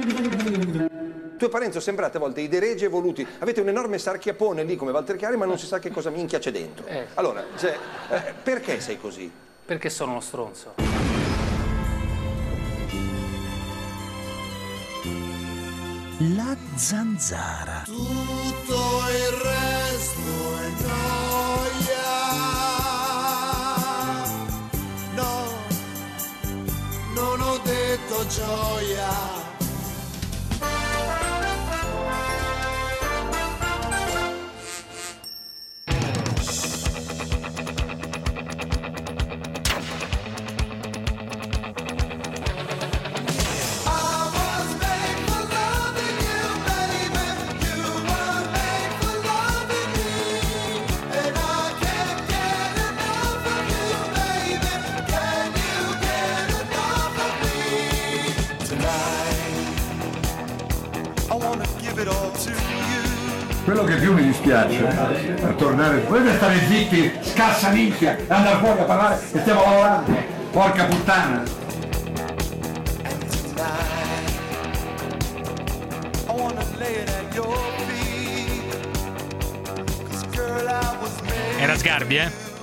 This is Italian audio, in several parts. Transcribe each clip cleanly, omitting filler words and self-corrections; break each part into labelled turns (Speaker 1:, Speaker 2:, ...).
Speaker 1: Tu e Parenzo sembrate a volte i deregi evoluti. Avete un enorme sarchiapone lì come Walter Chiari, ma non si sa che cosa minchia c'è dentro. Allora, perché sei così?
Speaker 2: Perché sono uno stronzo.
Speaker 3: La zanzara.
Speaker 4: Tutto il resto è noia. No, non ho detto gioia.
Speaker 5: Quello che più mi dispiace per tornare, potete stare zitti, scassa minchia, andare fuori a parlare e stiamo lavorando, porca puttana.
Speaker 6: Era Sgarbi,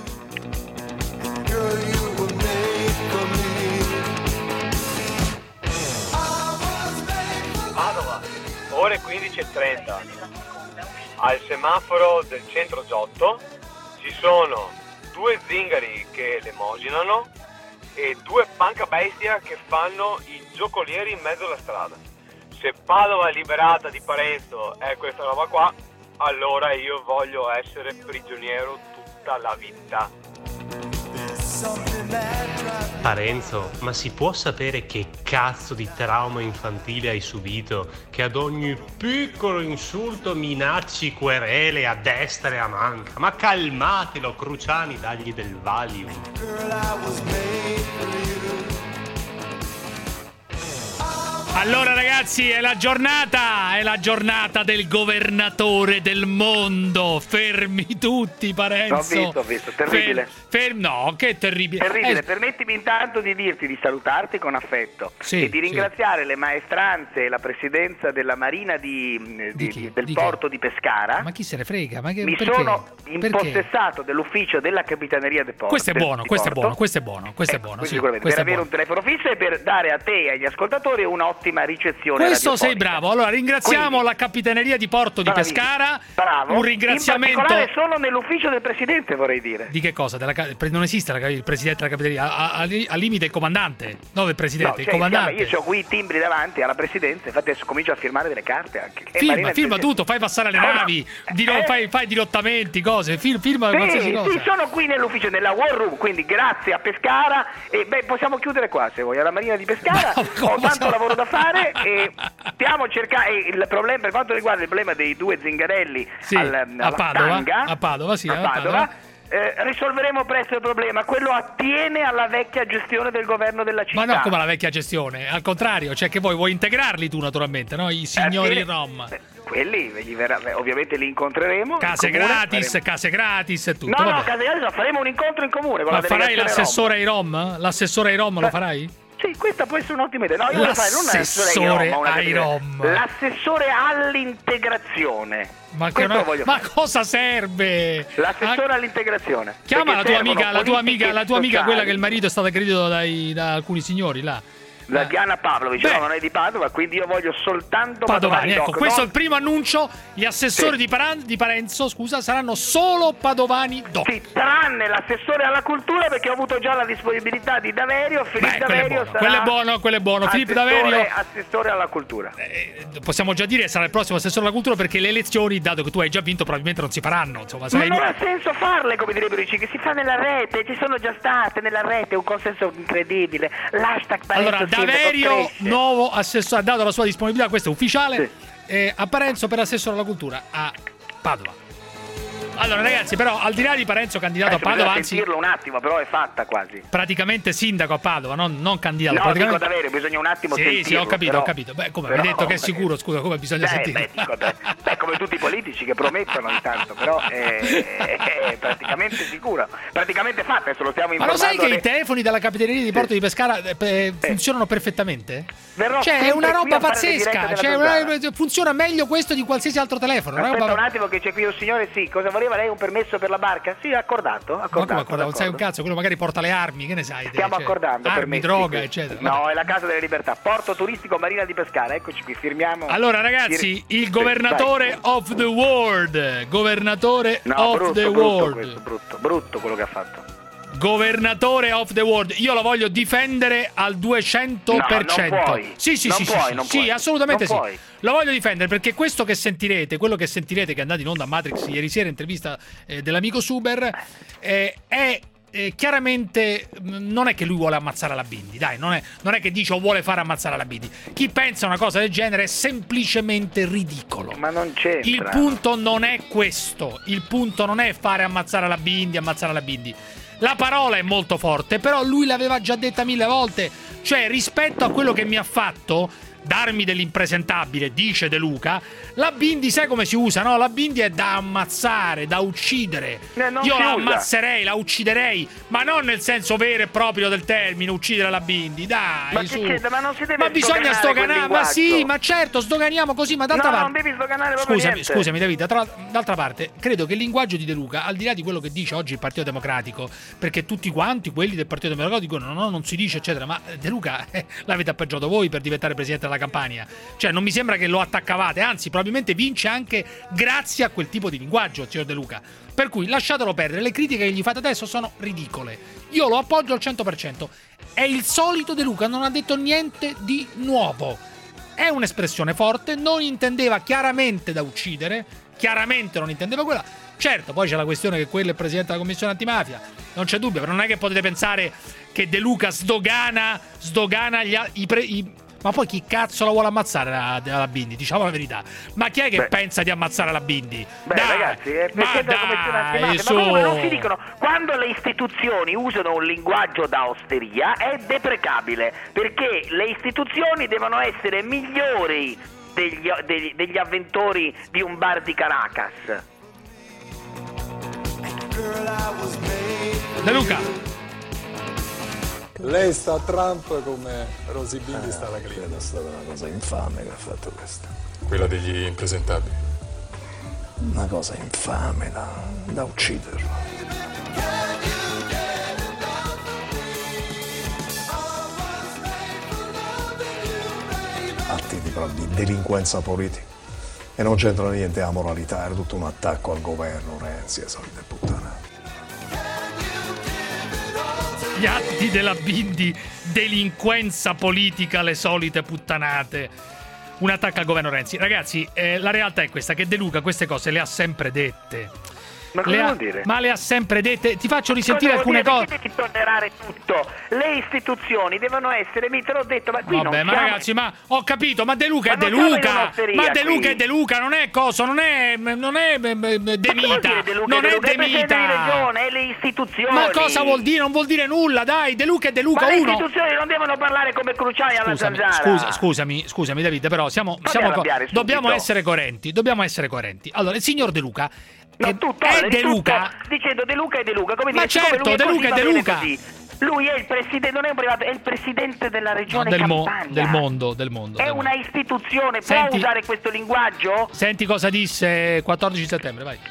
Speaker 7: Padova, ore 15:30. Al semaforo del centro Giotto ci sono 2 zingari che lemosinano e 2 pancabestia che fanno i giocolieri in mezzo alla strada. Se Padova è liberata di Parenzo è questa roba qua, allora io voglio essere prigioniero tutta la vita.
Speaker 8: Parenzo, ma si può sapere che cazzo di trauma infantile hai subito che ad ogni piccolo insulto minacci querele a destra e a manca? Ma calmatelo, Cruciani, dagli del Valium.
Speaker 6: Allora ragazzi, è la giornata del governatore del mondo. Fermi tutti, Parenzo.
Speaker 9: Ho visto, terribile.
Speaker 6: No, che terribile.
Speaker 9: Terribile, permettimi intanto di salutarti con affetto e di ringraziare le maestranze e la presidenza della Marina del porto di Pescara.
Speaker 6: Ma chi se ne frega?
Speaker 9: Mi sono impossessato dell'ufficio della Capitaneria del Porto.
Speaker 6: Questo è buono.
Speaker 9: Sicuramente per avere un telefono fisso e per dare a te e agli ascoltatori un'ottima ricezione.
Speaker 6: Questo sei bravo. Allora ringraziamo la Capitaneria di Porto di Pescara.
Speaker 9: Bravo.
Speaker 6: Un ringraziamento
Speaker 9: in particolare solo nell'ufficio del presidente, vorrei dire.
Speaker 6: Di che cosa? Non esiste il presidente della Capitaneria, al limite il comandante, non il presidente, il comandante.
Speaker 9: Io ho qui i timbri davanti alla presidenza, infatti adesso comincio a firmare delle carte anche.
Speaker 6: Firma tutto, fai passare le navi, fai dirottamenti, cose, firma qualsiasi cosa.
Speaker 9: Sì, sono qui nell'ufficio, nella War Room, quindi grazie a Pescara e possiamo chiudere qua se vuoi, alla Marina di Pescara. Ho tanto lavoro da fare e stiamo cercando il problema per quanto riguarda il problema dei 2 zingarelli
Speaker 6: a Padova.
Speaker 9: Risolveremo presto il problema. Quello attiene alla vecchia gestione del governo della città.
Speaker 6: Ma no, come la vecchia gestione, al contrario, cioè che vuoi integrarli tu naturalmente, no? I signori Rom.
Speaker 9: Quelli ovviamente li incontreremo.
Speaker 6: Case gratis e tutto.
Speaker 9: No, case gratis, faremo un incontro in comune con
Speaker 6: ma
Speaker 9: la
Speaker 6: farai
Speaker 9: delegazione
Speaker 6: l'assessore ai Rom? L'assessore ai Rom lo farai?
Speaker 9: Sì, questa può essere un'ottima idea. No, io lo farei, non l'assessore ai Rom. L'assessore all'integrazione.
Speaker 6: Ma cosa serve?
Speaker 9: L'assessore all'integrazione.
Speaker 6: Chiama la tua amica, quella che il marito è stato aggredito da alcuni signori là.
Speaker 9: La Diana Pavlovic, no, non è di Padova, quindi io voglio soltanto
Speaker 6: Padovani. Ecco, questo è il primo annuncio. Gli assessori di Parenzo, saranno solo padovani doc.
Speaker 9: Sì, tranne l'assessore alla cultura, perché ho avuto già la disponibilità di Daverio. Filippo Daverio sarà
Speaker 6: quello è buono. Filippo Daverio,
Speaker 9: assessore alla cultura.
Speaker 6: Possiamo già dire sarà il prossimo assessore alla cultura, perché le elezioni, dato che tu hai già vinto, probabilmente non si faranno. Insomma,
Speaker 9: ma non ha senso farle, come direbbero i che si fa nella rete, ci sono già state nella rete, un consenso incredibile. L'hashtag Parenzo.
Speaker 6: Allora, Daverio, nuovo assessore, ha dato la sua disponibilità, questo è ufficiale, a Parenzo per assessore alla cultura a Padova. Allora ragazzi, però al di là di Parenzo candidato a Padova, anzi
Speaker 9: sentirlo un attimo, però è fatta quasi.
Speaker 6: Praticamente sindaco a Padova, non candidato.
Speaker 9: No,
Speaker 6: praticamente...
Speaker 9: dico davvero, bisogna un attimo sentirlo.
Speaker 6: Sì, ho capito,
Speaker 9: però...
Speaker 6: ho capito. Beh, come hai detto che è sicuro, scusa, come bisogna sentirlo?
Speaker 9: Beh, come tutti i politici che promettono intanto, però è praticamente sicuro. Praticamente fatta, adesso lo stiamo informando.
Speaker 6: Ma lo sai che i telefoni della Capitaneria di Porto di Pescara funzionano perfettamente? Cioè, è una roba pazzesca, funziona meglio questo di qualsiasi altro telefono.
Speaker 9: Aspetta un attimo che c'è qui un signore, sì, cosa voleva lei, un permesso per la barca? Sì, accordato.
Speaker 6: Ma come accordato? Non sai un cazzo, quello magari porta le armi, che ne sai?
Speaker 9: Stiamo accordando
Speaker 6: armi,
Speaker 9: permessi,
Speaker 6: droga, eccetera.
Speaker 9: No, è la Casa delle Libertà, Porto Turistico Marina di Pescara, eccoci qui, firmiamo.
Speaker 6: Allora ragazzi, il governatore of the world, governatore of the world.
Speaker 9: Brutto quello che ha fatto.
Speaker 6: Governatore of the world, io lo voglio difendere al 200%.
Speaker 9: No, non puoi.
Speaker 6: Sì, assolutamente
Speaker 9: non
Speaker 6: sì.
Speaker 9: puoi.
Speaker 6: Lo voglio difendere perché questo che sentirete, quello che sentirete che è andato in onda a Matrix ieri sera, intervista dell'amico Suber, è chiaramente non è che lui vuole ammazzare la Bindi, dai, non è che dice o vuole fare ammazzare la Bindi. Chi pensa una cosa del genere è semplicemente ridicolo.
Speaker 9: Ma non c'entra.
Speaker 6: Il punto non è questo, il punto non è fare ammazzare la Bindi. La parola è molto forte, però lui l'aveva già detta 1000 volte. Cioè, rispetto a quello che mi ha fatto, darmi dell'impresentabile, dice De Luca, la Bindi sai come si usa, no? La Bindi è da ammazzare, da uccidere. Io la ammazzerei, la ucciderei, ma non nel senso vero e proprio del termine, uccidere la Bindi, dai,
Speaker 9: ma
Speaker 6: su.
Speaker 9: Ma non si deve
Speaker 6: ma bisogna sdoganare, ma sì, ma certo, sdoganiamo così, ma d'altra parte...
Speaker 9: non devi sdoganare proprio niente.
Speaker 6: Scusami Davide, d'altra parte, credo che il linguaggio di De Luca, al di là di quello che dice oggi il Partito Democratico, perché tutti quanti quelli del Partito Democratico dicono no, non si dice, eccetera, ma De Luca l'avete appoggiato voi per diventare presidente della Campania. Cioè, non mi sembra che lo attaccavate, anzi, probabilmente vince anche grazie a quel tipo di linguaggio, signor De Luca. Per cui lasciatelo perdere, le critiche che gli fate adesso sono ridicole. Io lo appoggio al 100%. È il solito De Luca, non ha detto niente di nuovo. È un'espressione forte, non intendeva chiaramente da uccidere, chiaramente non intendeva quella. Certo, poi c'è la questione che quello è presidente della commissione antimafia, non c'è dubbio, però non è che potete pensare che De Luca sdogana ma poi chi cazzo la vuole ammazzare la Bindi? Diciamo la verità. Ma chi è che pensa di ammazzare la Bindi?
Speaker 9: Dai, ragazzi, è presidente della commissione antimafia. Ma come non si dicono? Quando le istituzioni usano un linguaggio da osteria è deprecabile, perché le istituzioni devono essere migliori degli avventori di un bar di Caracas.
Speaker 6: De Luca,
Speaker 2: lei sta a Trump come Rosy Bindi sta alla Clinton. È stata una cosa infame che ha fatto questa.
Speaker 10: Quella degli impresentabili.
Speaker 2: Una cosa infame da ucciderlo. Atti di delinquenza politica. E non c'entra niente la moralità, era tutto un attacco al governo, Renzi e solite puttanate.
Speaker 6: Gli atti della Bindi, delinquenza politica, le solite puttanate. Un attacco al governo Renzi. Ragazzi, la realtà è questa, che De Luca queste cose le ha sempre dette.
Speaker 9: Ma cosa vuol dire?
Speaker 6: Ma le ha sempre dette. Ti faccio risentire alcune cose.
Speaker 9: Perché devi tollerare tutto? Le istituzioni devono essere, te l'ho detto, ma qui
Speaker 6: vabbè, ma ragazzi, ma ho capito, ma De Luca è De Luca. Ma De Luca è De Luca, non è cosa, non è De Mita. Non è De Mita.
Speaker 9: Di regione, è le istituzioni.
Speaker 6: Ma cosa vuol dire? Non vuol dire nulla, dai. De Luca è De Luca.
Speaker 9: Ma le istituzioni non devono parlare come Cruciani alla Zanzara.
Speaker 6: Scusami Davide, però dobbiamo essere coerenti. Allora, il signor De Luca De Luca
Speaker 9: dicendo De Luca è De Luca, come
Speaker 6: ma
Speaker 9: dire,
Speaker 6: certo, De Luca è De Luca.
Speaker 9: Così. Lui è il presidente, non è un privato, è il presidente della regione Campania.
Speaker 6: Del mondo.
Speaker 9: È una istituzione, può usare questo linguaggio?
Speaker 6: Senti cosa disse 14 settembre, vai.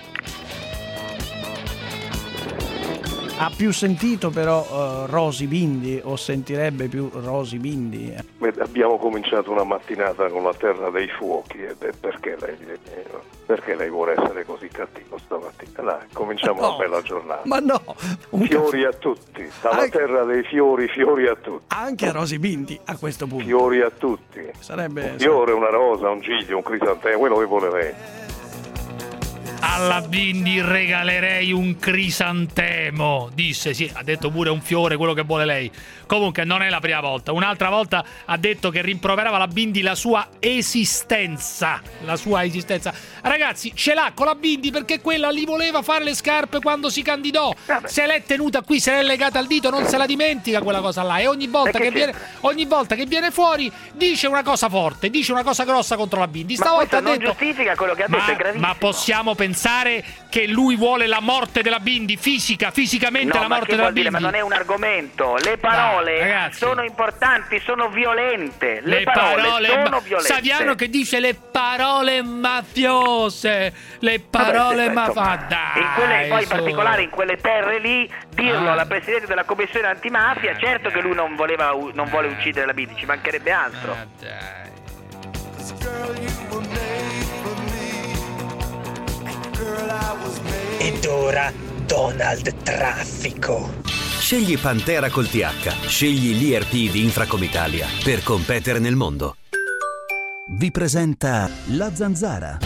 Speaker 11: Ha più sentito però Rosy Bindi, o sentirebbe più Rosy Bindi?
Speaker 12: Abbiamo cominciato una mattinata con la terra dei fuochi ed è perché lei vuole essere così cattivo stamattina? Dai, cominciamo una bella giornata.
Speaker 11: Ma no!
Speaker 12: Fiori a tutti, dalla terra dei fiori a tutti.
Speaker 11: Anche a Rosy Bindi a questo punto.
Speaker 12: Fiori a tutti.
Speaker 11: Sarebbe
Speaker 12: un fiore, una rosa, un giglio, un crisantemo, quello che vuole lei.
Speaker 6: alla Bindi regalerei un crisantemo, disse. Sì, ha detto pure un fiore, quello che vuole lei. Comunque non è la prima volta. Un'altra volta ha detto che rimproverava la Bindi la sua esistenza. Ragazzi, ce l'ha con la Bindi perché quella gli voleva fare le scarpe quando si candidò. Se l'è tenuta qui, se l'è legata al dito, non se la dimentica quella cosa là. E ogni volta che viene fuori dice una cosa forte, dice una cosa grossa contro la Bindi. Stavolta ha detto,
Speaker 9: non giustifica quello che ha detto, è gravissimo.
Speaker 6: Ma possiamo pensare che lui vuole la morte della Bindi, fisicamente la morte della Bindi?
Speaker 9: Ma non è un argomento. Le parole sono importanti, sono violente. Le parole sono violente.
Speaker 6: Saviano che dice le parole mafiose, le parole mafiose.
Speaker 9: Poi in particolare in quelle terre lì, dirlo alla Presidente della Commissione antimafia, certo che lui non vuole uccidere la Bindi, ci mancherebbe altro.
Speaker 3: Ed ora Donald Traffico.
Speaker 13: Scegli Pantera col TH, scegli l'IRP di Infracomitalia per competere nel mondo. Vi presenta La Zanzara.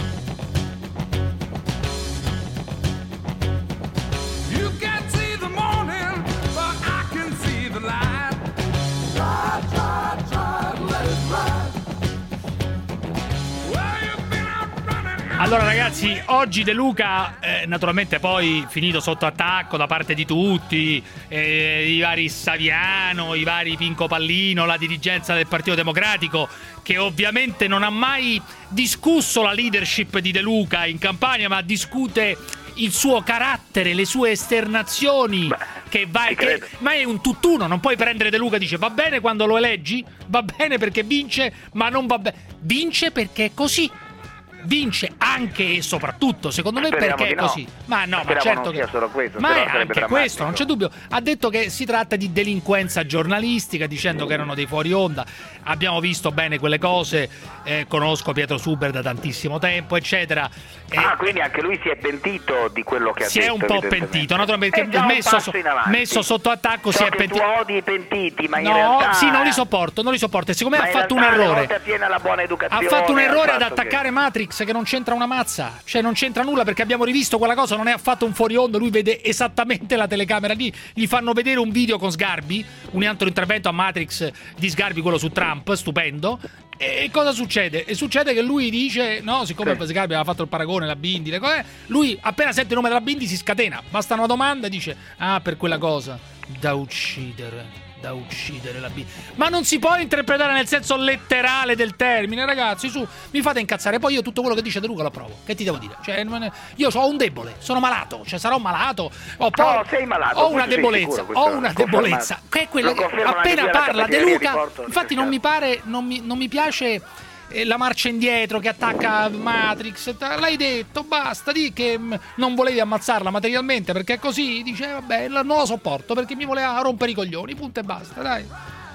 Speaker 6: Allora ragazzi, oggi De Luca, naturalmente poi finito sotto attacco da parte di tutti, i vari Saviano, i vari Pinco Pallino, la dirigenza del Partito Democratico, che ovviamente non ha mai discusso la leadership di De Luca in Campania, ma discute il suo carattere, le sue esternazioni, ma è un tutt'uno. Non puoi prendere De Luca e dice va bene quando lo eleggi, va bene perché vince, ma non va bene, vince perché è così. Vince anche e soprattutto, secondo me, perché è così. Ma no, ma certo che
Speaker 9: solo questo,
Speaker 6: ma è anche questo, non c'è dubbio. Ha detto che si tratta di delinquenza giornalistica, dicendo che erano dei fuori onda. Abbiamo visto bene quelle cose, conosco Pietro Suber da tantissimo tempo, eccetera.
Speaker 9: Quindi anche lui si è pentito di quello che ha detto.
Speaker 6: Si è un po' pentito, naturalmente, messo sotto attacco. Si è pentito.
Speaker 9: Tu odi i pentiti, ma in realtà
Speaker 6: sì, non li sopporto. E siccome ha fatto un errore, ha fatto un errore ad attaccare Matrix, che non c'entra una mazza, cioè non c'entra nulla, perché abbiamo rivisto quella cosa, non è affatto un fuori onda, lui vede esattamente la telecamera lì, gli fanno vedere un video con Sgarbi, un altro intervento a Matrix di Sgarbi, quello su Trump, stupendo. E cosa succede? E succede che lui dice, no, siccome Sgarbi aveva fatto il paragone, la Bindi, le cose, lui appena sente il nome della Bindi si scatena, basta una domanda e dice, per quella cosa, da uccidere la Bindi. Ma non si può interpretare nel senso letterale del termine, ragazzi, su, mi fate incazzare. Poi io tutto quello che dice De Luca lo approvo. Che ti devo dire? Cioè, io ho un debole, sono malato, cioè sarò malato.
Speaker 9: Sei malato.
Speaker 6: Ho una debolezza, che è quella che appena parla De Luca, infatti non mi piace la marcia indietro che attacca Matrix. L'hai detto, basta, di che non volevi ammazzarla materialmente perché così, dice vabbè, non lo sopporto perché mi voleva rompere i coglioni, punto e basta, dai.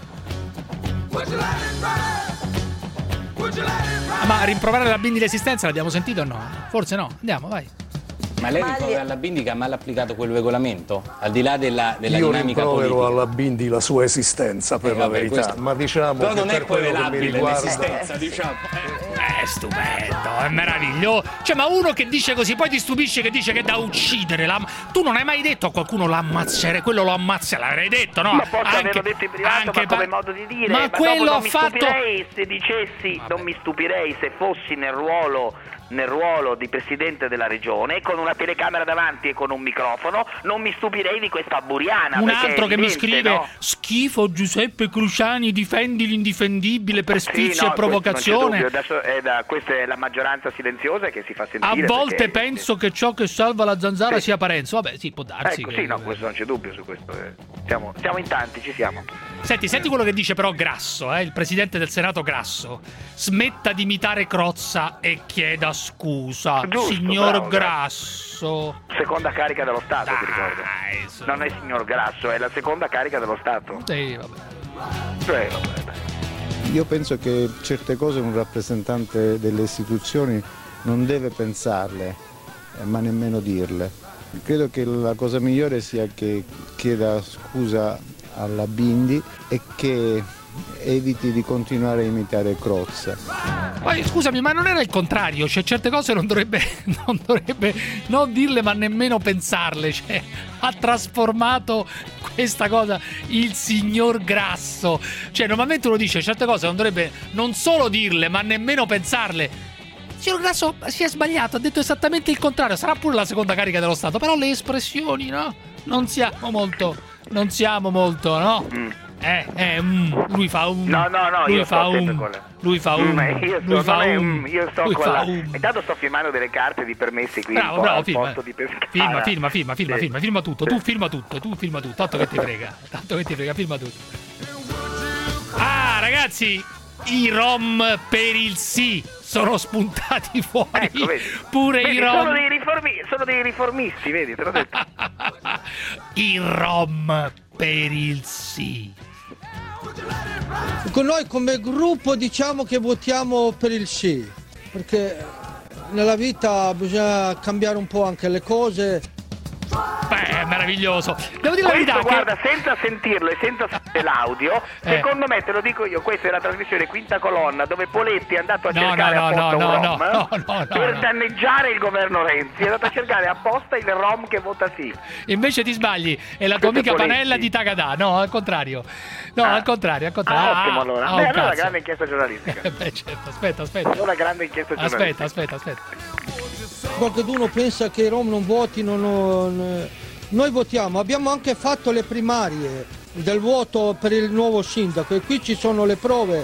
Speaker 6: Ma rimproverare la Bindi l'esistenza l'abbiamo sentito o no? Forse no, andiamo, vai.
Speaker 14: Ma lei rimprovera alla Bindi che ha mal applicato quel regolamento? Al di là della dinamica politica.
Speaker 2: Io rimprovero alla Bindi la sua esistenza, per la verità. Questo... Ma diciamo
Speaker 14: però
Speaker 2: che
Speaker 14: non
Speaker 2: per
Speaker 14: è querelabile
Speaker 2: riguarda...
Speaker 14: l'esistenza, diciamo.
Speaker 6: È stupendo, è meraviglioso. Cioè, ma uno che dice così, poi ti stupisce che dice che è da uccidere. Tu non hai mai detto a qualcuno l'ammazzerei, quello lo ammazza, l'avrei detto, no?
Speaker 9: Ma posso averlo detto in privato, ma come modo di dire.
Speaker 6: Ma quello ha fatto...
Speaker 9: stupirei se dicessi, non mi stupirei se fossi nel ruolo di presidente della regione con una telecamera davanti e con un microfono, non mi stupirei di questa buriana.
Speaker 6: Un altro che mi scrive, no? Schifo Giuseppe Cruciani, difendi l'indifendibile per stizio e provocazione.
Speaker 9: Adesso questa è la maggioranza silenziosa che si fa sentire.
Speaker 6: A volte penso che ciò che salva la Zanzara sia Parenzo. Vabbè, sì, può darsi.
Speaker 9: Ecco, no, questo non c'è dubbio su questo. Siamo in tanti, ci siamo.
Speaker 6: Senti quello che dice però Grasso, il presidente del Senato Grasso. Smetta di imitare Crozza e chieda scusa.
Speaker 9: Giusto,
Speaker 6: signor
Speaker 9: bravo,
Speaker 6: Grasso.
Speaker 9: Seconda carica dello Stato, ti ricordo. Non è signor Grasso, è la seconda carica dello Stato.
Speaker 6: Sì, vabbè.
Speaker 15: Io penso che certe cose un rappresentante delle istituzioni non deve pensarle, ma nemmeno dirle. Credo che la cosa migliore sia che chieda scusa alla Bindi e che eviti di continuare a imitare Crozza.
Speaker 6: Poi scusami, ma non era il contrario? Cioè, certe cose non dovrebbe non dirle, ma nemmeno pensarle. Cioè, ha trasformato questa cosa il signor Grasso. Cioè, normalmente uno dice certe cose non dovrebbe non solo dirle, ma nemmeno pensarle. Il signor Grasso si è sbagliato, ha detto esattamente il contrario. Sarà pure la seconda carica dello Stato, però le espressioni, no? Non siamo molto, no? Lui fa un.
Speaker 9: No,
Speaker 6: lui
Speaker 9: io
Speaker 6: fa
Speaker 9: sto sempre
Speaker 6: un.
Speaker 9: con
Speaker 6: Lui fa un.
Speaker 9: Io sto con la. Intanto sto firmando delle carte di permessi qui.
Speaker 6: Bravo, firma.
Speaker 9: Posto di Pescara.
Speaker 6: Firma tutto. Tu firma tutto. Tanto che ti frega, firma tutto. Ah, ragazzi, i rom per il sì sono spuntati fuori.
Speaker 9: Ecco, vedi.
Speaker 6: Pure
Speaker 9: vedi,
Speaker 6: i rom.
Speaker 9: Sono dei riformisti, vedi, te l'ho detto.
Speaker 6: I rom per il sì.
Speaker 16: Con noi come gruppo diciamo che votiamo per il sì, perché nella vita bisogna cambiare un po' anche le cose.
Speaker 6: Beh, meraviglioso. Devo dire la verità,
Speaker 9: guarda, senza sentirlo e senza sentire l'audio, secondo me, te lo dico io, questa è la trasmissione Quinta Colonna, dove Poletti è andato a cercare apposta un rom per danneggiare il governo Renzi. È andato a cercare apposta il rom che vota sì.
Speaker 6: Invece ti sbagli, è la tua amica Panella di Tagadà. No, al contrario. Al contrario.
Speaker 9: Ottimo, allora. Allora la grande inchiesta giornalistica.
Speaker 6: Beh, certo, aspetta.
Speaker 9: Una grande inchiesta giornalistica.
Speaker 6: Aspetta.
Speaker 16: Qualcuno pensa che i rom non votino, noi votiamo. Abbiamo anche fatto le primarie del voto per il nuovo sindaco e qui ci sono le prove.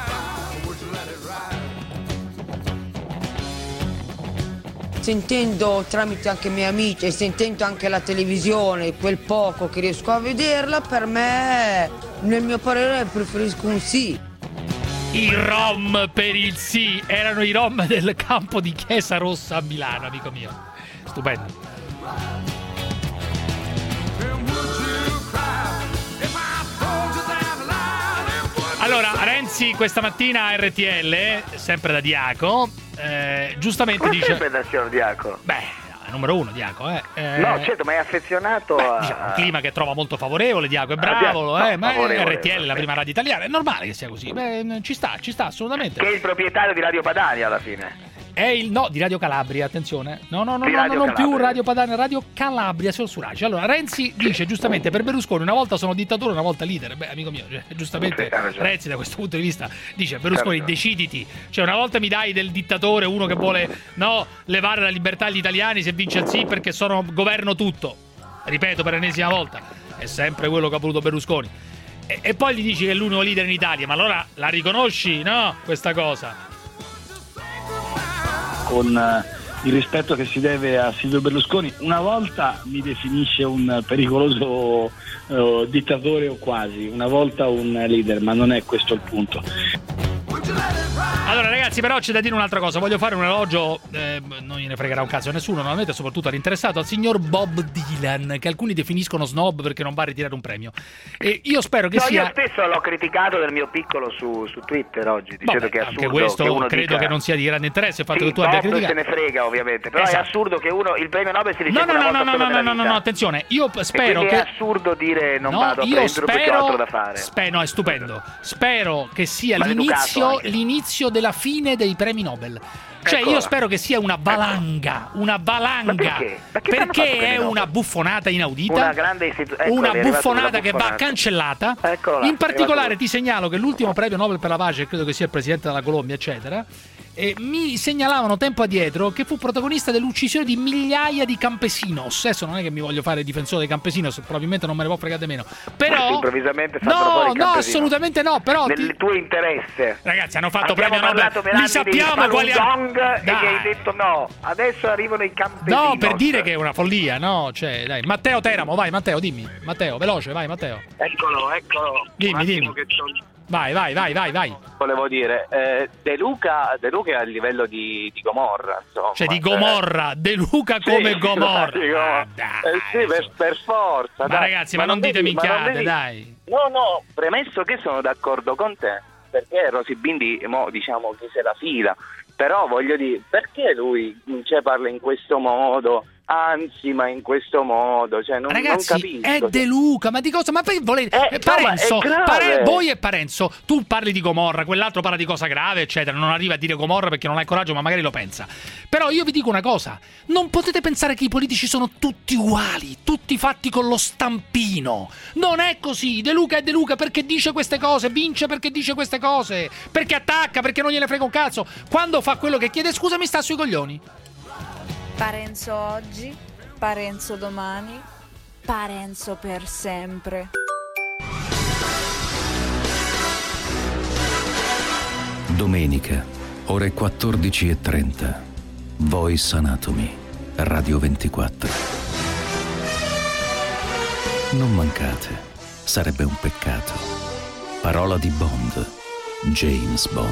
Speaker 17: Sentendo tramite anche i miei amici e sentendo anche la televisione, quel poco che riesco a vederla, per me, nel mio parere, preferisco un sì.
Speaker 6: I rom per il sì erano i rom del campo di Chiesa Rossa a Milano, amico mio. Stupendo. Allora, Renzi questa mattina a RTL, sempre da Diaco, giustamente dice...
Speaker 9: sempre da signor Diaco?
Speaker 6: Beh, numero uno Diaco,
Speaker 9: No, certo, ma è affezionato a...
Speaker 6: Diciamo, un clima che trova molto favorevole, Diaco è bravo, ma RTL, la prima radio italiana, è normale che sia così. Beh, ci sta assolutamente.
Speaker 9: Che è il proprietario di Radio Padania alla fine.
Speaker 6: È di Radio Calabria, attenzione. No, non
Speaker 9: Calabria.
Speaker 6: più Radio Padania, Radio Calabria, solo su Rai. Allora, Renzi dice giustamente per Berlusconi una volta sono dittatore, una volta leader. Beh, amico mio, giustamente Renzi da questo punto di vista dice Berlusconi deciditi. Cioè una volta mi dai del dittatore, uno che vuole levare la libertà agli italiani se vince il sì perché governo tutto. Ripeto per l'ennesima volta, è sempre quello che ha voluto Berlusconi. E poi gli dici che è l'unico leader in Italia, ma allora la riconosci, no? Questa cosa.
Speaker 18: Con il rispetto che si deve a Silvio Berlusconi, una volta mi definisce un pericoloso dittatore o quasi, una volta un leader, ma non è questo il punto.
Speaker 6: Allora ragazzi, però c'è da dire un'altra cosa, voglio fare un elogio, non gliene fregherà un cazzo a nessuno, normalmente soprattutto all'interessato, al signor Bob Dylan, che alcuni definiscono snob perché non va a ritirare un premio. E io spero che sia...
Speaker 9: Io stesso l'ho criticato nel mio piccolo su Twitter oggi, dicendo che è assurdo.
Speaker 6: Anche questo
Speaker 9: che uno
Speaker 6: credo che non sia di grande interesse il fatto che tu
Speaker 9: Bob
Speaker 6: abbia criticato.
Speaker 9: se ne frega ovviamente, però
Speaker 6: esatto.
Speaker 9: È assurdo che il premio Nobel si riceve una volta sola nella vita.
Speaker 6: No, attenzione, io spero che...
Speaker 9: è assurdo dire non vado a prendere perché ho altro da fare.
Speaker 6: No, è stupendo. Spero che sia l'inizio della fine dei premi Nobel. Cioè io spero che sia una valanga, perché è una buffonata inaudita,
Speaker 9: una grande
Speaker 6: una buffonata che va cancellata. In particolare ti segnalo che l'ultimo premio Nobel per la pace, credo che sia il presidente della Colombia, eccetera, mi segnalavano tempo addietro che fu protagonista dell'uccisione di migliaia di campesinos. Adesso non è che mi voglio fare difensore dei campesinos, probabilmente non me ne può fregare meno. Però
Speaker 9: improvvisamente fuori
Speaker 6: no, assolutamente no, però
Speaker 9: nel tuo interesse.
Speaker 6: Ragazzi, hanno fatto premio Nobel, li sappiamo quali
Speaker 9: e gli hai detto no, adesso arrivano i campesinos.
Speaker 6: No, per dire che è una follia, no? Cioè, dai, Matteo Teramo, vai Matteo, dimmi. Matteo, veloce, vai Matteo.
Speaker 19: Eccolo.
Speaker 6: Dimmi. Vai.
Speaker 19: Volevo dire, De Luca è a livello di Gomorra, insomma.
Speaker 6: Cioè di Gomorra, De Luca come Gomorra.
Speaker 19: Sì, per forza.
Speaker 6: Ma dai. Ragazzi, ma non dite minchiate, dai.
Speaker 19: No, premesso che sono d'accordo con te, perché Rosy Bindi, diciamo chi se la fila, però voglio dire, perché lui parla in questo modo? Anzi, ma in questo modo, cioè non capisco.
Speaker 6: È De Luca, ma di cosa? Ma per volete Parenzo, voi e Parenzo, tu parli di Gomorra, quell'altro parla di cosa grave, eccetera. Non arriva a dire Gomorra perché non ha il coraggio, ma magari lo pensa. Però io vi dico una cosa: non potete pensare che i politici sono tutti uguali, tutti fatti con lo stampino. Non è così. De Luca è De Luca perché dice queste cose, vince perché dice queste cose, perché attacca, perché non gliene frega un cazzo. Quando fa quello che chiede scusa mi sta sui coglioni.
Speaker 20: Parenzo oggi, Parenzo domani, Parenzo per sempre.
Speaker 13: Domenica, ore 14:30. Voice Anatomy, Radio 24. Non mancate, sarebbe un peccato. Parola di Bond, James Bond.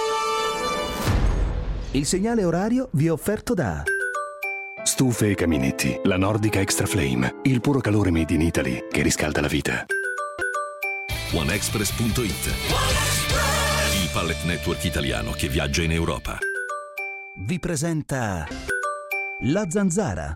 Speaker 21: Il segnale orario vi è offerto da
Speaker 22: Stufe e caminetti, la Nordica Extra Flame, il puro calore made in Italy che riscalda la vita.
Speaker 23: OneExpress.it, il pallet network italiano che viaggia in Europa.
Speaker 21: Vi presenta La Zanzara.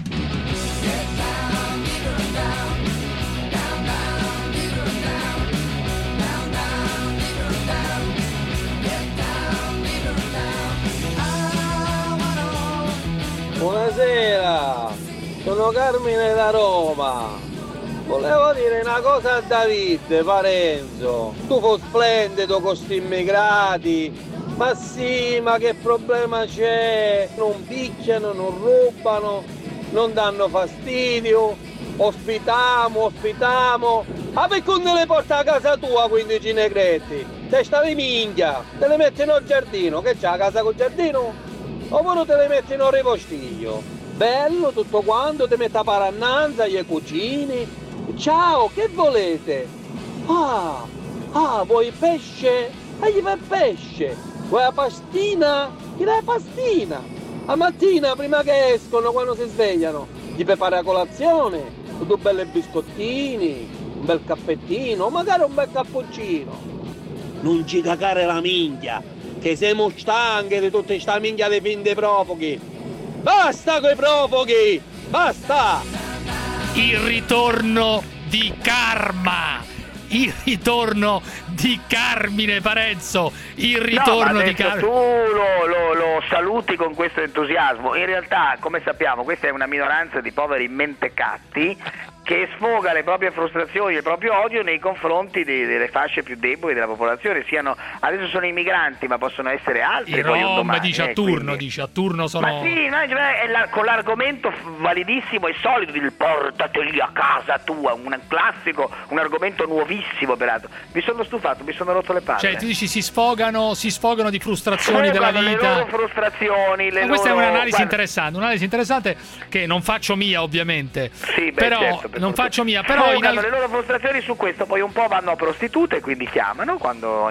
Speaker 24: Buonasera, sono Carmine da Roma. Volevo dire una cosa a Davide Parenzo. Tu fai splendido con sti immigrati. Ma sì, ma che problema c'è? Non picchiano, non rubano, non danno fastidio. Ospitiamo. Ah, perché non le porta a casa tua 15 negretti? Testa di minchia, te le metti nel giardino. Che c'ha la casa col giardino? Oppure te le metti in un ripostiglio. Bello tutto quanto, ti metti a parannanza, gli cucini. Ciao, che volete? Ah, vuoi pesce? Gli fai pesce. Vuoi la pastina? Gli dai pastina. A mattina, prima che escono, quando si svegliano, gli prepara la colazione, con due belli biscottini, un bel caffettino, magari un bel cappuccino. Non ci cagare la minchia, che siamo stanchi di tutta sta minchia dei fin dei profughi. Basta coi profughi! Basta!
Speaker 6: Il ritorno di Karma! Il ritorno di Carmine Parenzo! Il ritorno di Carmine!
Speaker 9: Tu lo saluti con questo entusiasmo. In realtà, come sappiamo, questa è una minoranza di poveri mentecatti che sfoga le proprie frustrazioni e il proprio odio nei confronti delle fasce più deboli della popolazione. Adesso sono i migranti, ma possono essere altri.
Speaker 6: I Rom, dice a turno sono...
Speaker 9: Ma sì, con l'argomento validissimo e solido del portateli a casa tua, un classico, un argomento nuovissimo peraltro. Mi sono stufato, mi sono rotto le palle.
Speaker 6: Cioè tu dici si sfogano di frustrazioni della vita.
Speaker 9: Le loro frustrazioni,
Speaker 6: questa è un'analisi interessante che non faccio mia ovviamente.
Speaker 9: Sì,
Speaker 6: però
Speaker 9: certo.
Speaker 6: Non faccio mia, però
Speaker 9: le loro frustrazioni su questo poi un po' vanno a prostitute, quindi chiamano quando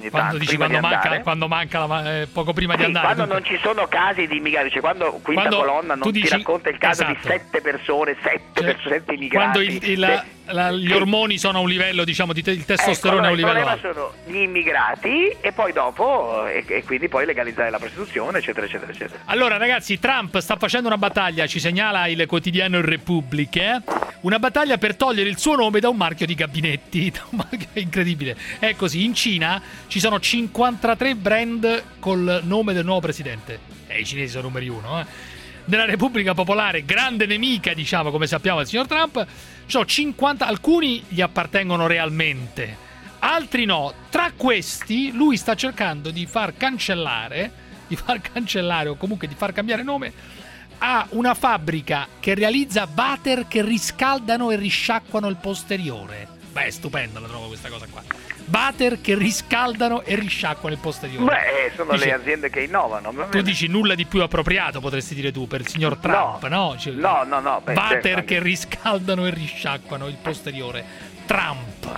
Speaker 6: manca poco prima di andare.
Speaker 9: Quando non ci sono casi di immigrati, cioè quando Quinta Colonna non ti racconta il caso di 7 persone, 7 immigrati.
Speaker 6: Quando gli ormoni sono a un livello, il testosterone a un livello alto.
Speaker 9: Il problema sono gli immigrati e poi dopo e quindi poi legalizzare la prostituzione, eccetera.
Speaker 6: Allora ragazzi, Trump sta facendo una battaglia, ci segnala il quotidiano Repubblica, una battaglia per togliere il suo nome da un marchio di gabinetti. È incredibile. È così, in Cina ci sono 53 brand col nome del nuovo presidente. I cinesi sono numeri uno, Nella Repubblica Popolare, grande nemica, come sappiamo, del signor Trump, sono 50, alcuni gli appartengono realmente, altri no. Tra questi lui sta cercando di far cancellare o comunque di far cambiare nome a una fabbrica che realizza water che riscaldano e risciacquano il posteriore. Beh, è stupenda, la trovo questa cosa qua. Water che riscaldano e risciacquano il posteriore.
Speaker 9: Sono le aziende che innovano.
Speaker 6: Tu dici nulla di più appropriato, potresti dire tu, per il signor Trump, no?
Speaker 9: No.
Speaker 6: Water che riscaldano e risciacquano il posteriore. Trump.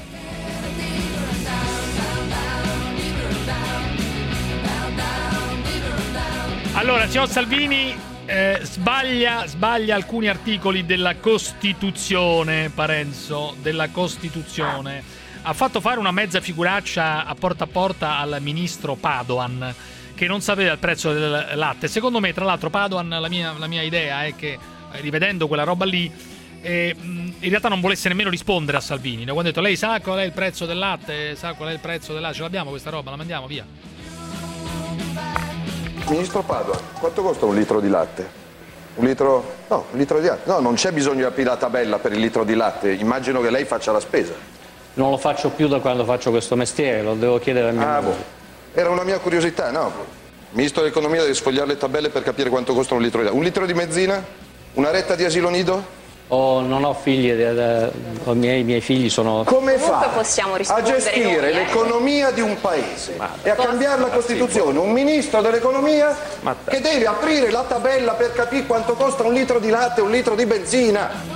Speaker 6: Allora, signor Salvini sbaglia alcuni articoli della Costituzione, Parenzo, della Costituzione. Ha fatto fare una mezza figuraccia a porta al ministro Padoan, che non sapeva il prezzo del latte. Secondo me, tra l'altro, Padoan, la mia idea è che rivedendo quella roba lì, in realtà non volesse nemmeno rispondere a Salvini, no? Quando ha detto lei sa qual è il prezzo del latte, sa qual è il prezzo del latte, ce l'abbiamo questa roba, la mandiamo via.
Speaker 1: Ministro Padoan, quanto costa un litro di latte? Un litro di latte. No, non c'è bisogno di aprire la tabella per il litro di latte, immagino che lei faccia la spesa.
Speaker 14: Non lo faccio più da quando faccio questo mestiere, lo devo chiedere al mio
Speaker 1: Era una mia curiosità, no? Il Ministro dell'Economia deve sfogliare le tabelle per capire quanto costa un litro di latte. Un litro di benzina? Una retta di asilo nido?
Speaker 14: Non ho figli, i miei figli sono...
Speaker 1: Come fa
Speaker 4: possiamo
Speaker 1: a gestire l'economia di un paese e a cambiare la Costituzione? Un ministro dell'economia che deve aprire la tabella per capire quanto costa un litro di latte e un litro di benzina.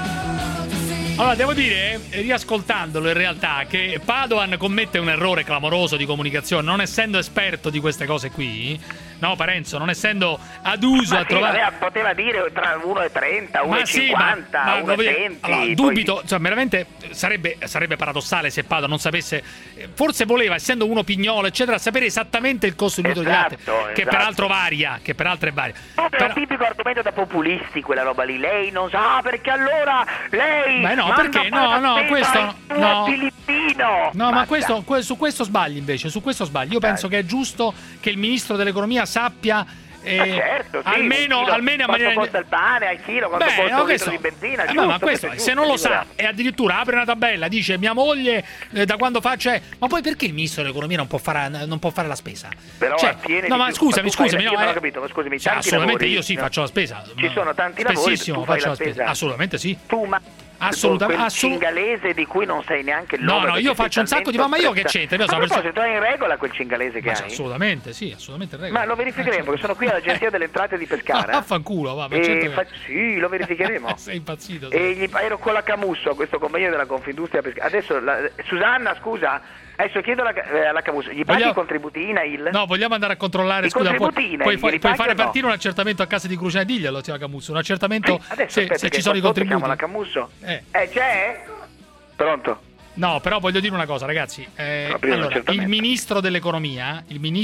Speaker 6: Allora, devo dire, riascoltandolo in realtà, che Padoan commette un errore clamoroso di comunicazione, non essendo esperto di queste cose qui, no Parenzo, non essendo aduso a trovare...
Speaker 9: Poteva dire tra 1,30, 1,50, 1,20.
Speaker 6: Allora, dubito, cioè veramente sarebbe paradossale se Padoan non sapesse, forse voleva, essendo uno pignolo, eccetera, sapere esattamente il costo di un litro di latte, che peraltro varia, che peraltro è varia.
Speaker 9: È un tipico argomento da populisti quella roba lì, lei non sa perché allora lei...
Speaker 6: Beh, no, perché? No, questo no.
Speaker 9: Filippino.
Speaker 6: No, ma su questo sbagli invece, su questo sbagli. Io penso che è giusto che il ministro dell'economia sappia
Speaker 9: certo, sì,
Speaker 6: almeno a maniera...
Speaker 9: Quanto costa il pane al chilo, quanto costa un litro di benzina, giusto,
Speaker 6: ma questo, giusto, se non lo sa e addirittura apre una tabella, dice mia moglie da quando fa c'è, ma poi perché il ministro dell'economia non può fare la spesa?
Speaker 9: Però attiene
Speaker 6: no, ma scusami,
Speaker 9: io non ho capito, ma scusami,
Speaker 6: cioè, assolutamente lavori, io faccio la spesa.
Speaker 9: Ci sono tanti lavori, tu fai la spesa.
Speaker 6: Assolutamente sì.
Speaker 9: Assolutamente. Quel cingalese di cui non sai neanche il nome.
Speaker 6: No, io faccio un sacco di... Ma io che c'entra?
Speaker 9: A proposito, è in regola quel cingalese che hai?
Speaker 6: Assolutamente, sì, assolutamente in regola.
Speaker 9: Ma lo verificheremo, perché sono qui all'Agenzia delle Entrate di Pescara.
Speaker 6: Vaffanculo, va.
Speaker 9: Sì, lo verificheremo.
Speaker 6: Sei impazzito.
Speaker 9: Ero con la Camusso, questo compagno della Confindustria Pescara. Adesso, Susanna, scusa, adesso chiedo alla Camusso, gli paghi i contributi INAIL?
Speaker 6: No, vogliamo andare a controllare, scusa, puoi fare partire un accertamento a casa di Cruciani, diglielo, signora Camusso, un accertamento se ci sono i contributi.
Speaker 9: La Camusso? C'è? Pronto?
Speaker 6: No, però voglio dire una cosa, ragazzi. Allora, il ministro dell'economia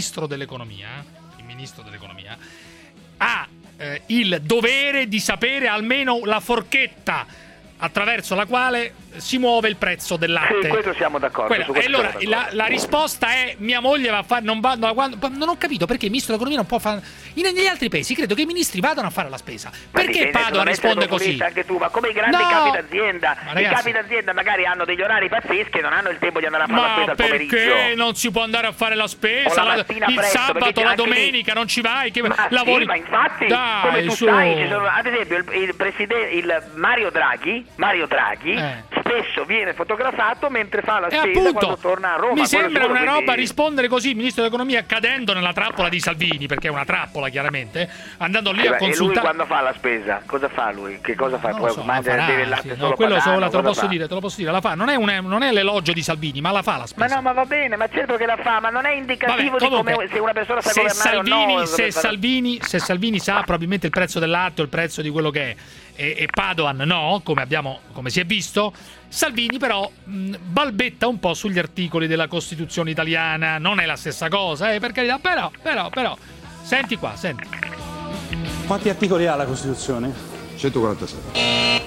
Speaker 6: ha il dovere di sapere almeno la forchetta attraverso la quale si muove il prezzo del latte.
Speaker 9: Sì, questo siamo d'accordo.
Speaker 6: E allora la risposta è mia moglie va a fare, non ho capito perché il ministro dell'economia non può fare. Negli altri paesi credo che i ministri vadano a fare la spesa. Perché Padoan risponde così?
Speaker 9: Anche tu, ma come i grandi capi d'azienda, i capi d'azienda magari hanno degli orari pazzeschi e non hanno il tempo di andare a fare la spesa al pomeriggio.
Speaker 6: Perché non si può andare a fare la spesa il sabato, la domenica non ci vai, che lavori.
Speaker 9: Sì, ma infatti, come tu sai, ci sono, ad esempio il presidente Mario Draghi spesso viene fotografato mentre fa la spesa quando torna a Roma.
Speaker 6: Mi sembra una roba rispondere così il ministro dell'economia cadendo nella trappola di Salvini, perché è una trappola chiaramente, andando lì a consultare.
Speaker 9: E lui quando fa la spesa cosa fa lui? Che cosa fa? Poi deve il latte solo
Speaker 6: quello
Speaker 9: padano,
Speaker 6: te lo posso dire, la fa. Non è l'elogio di Salvini, ma la fa la spesa.
Speaker 9: Ma no, ma va bene, ma certo che la fa, ma non è indicativo di come se una persona sa governare o no.
Speaker 6: Se Salvini sa probabilmente il prezzo del latte o il prezzo di quello che è e Padoan no, come si è visto, Salvini però balbetta un po' sugli articoli della Costituzione italiana, non è la stessa cosa, per carità, però senti qua, senti.
Speaker 5: Quanti articoli ha la Costituzione?
Speaker 1: 147.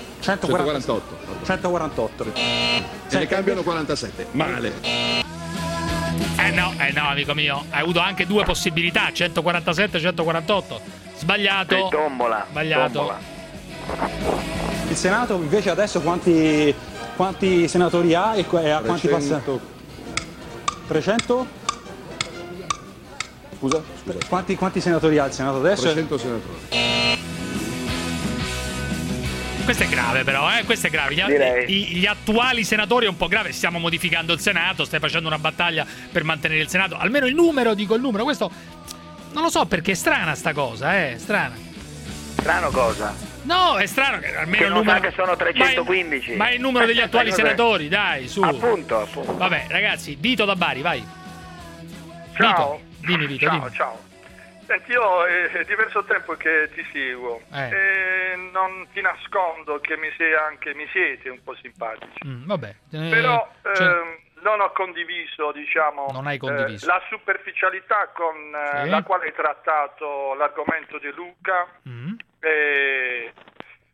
Speaker 5: 148.
Speaker 1: Se ne cambiano 47. Male.
Speaker 6: No, amico mio, hai avuto anche due possibilità, 147 e 148. Sbagliato.
Speaker 9: Tombola.
Speaker 5: Il Senato invece adesso quanti senatori ha e a quanti passa? 300? Scusa? Quanti senatori ha il Senato adesso?
Speaker 1: 300 senatori.
Speaker 6: Questo è grave però, questo è grave. Gli attuali senatori è un po' grave, stiamo modificando il Senato, stai facendo una battaglia per mantenere il Senato, almeno il numero, questo non lo so perché è strana sta cosa, strana.
Speaker 9: Strano cosa?
Speaker 6: No, è strano che almeno
Speaker 9: che
Speaker 6: il numero
Speaker 9: che sono 315.
Speaker 6: Ma è il numero degli attuali senatori, dai, su.
Speaker 9: Appunto.
Speaker 6: Vabbè, ragazzi, Vito da Bari, vai.
Speaker 7: Ciao.
Speaker 6: Dimmi Vito, dimmi.
Speaker 7: Ciao. Senti, io è diverso tempo che ti seguo e non ti nascondo che mi siete un po' simpatici.
Speaker 6: Vabbè.
Speaker 7: Però non ho condiviso,
Speaker 6: non hai condiviso.
Speaker 7: La superficialità con la quale hai trattato l'argomento di Luca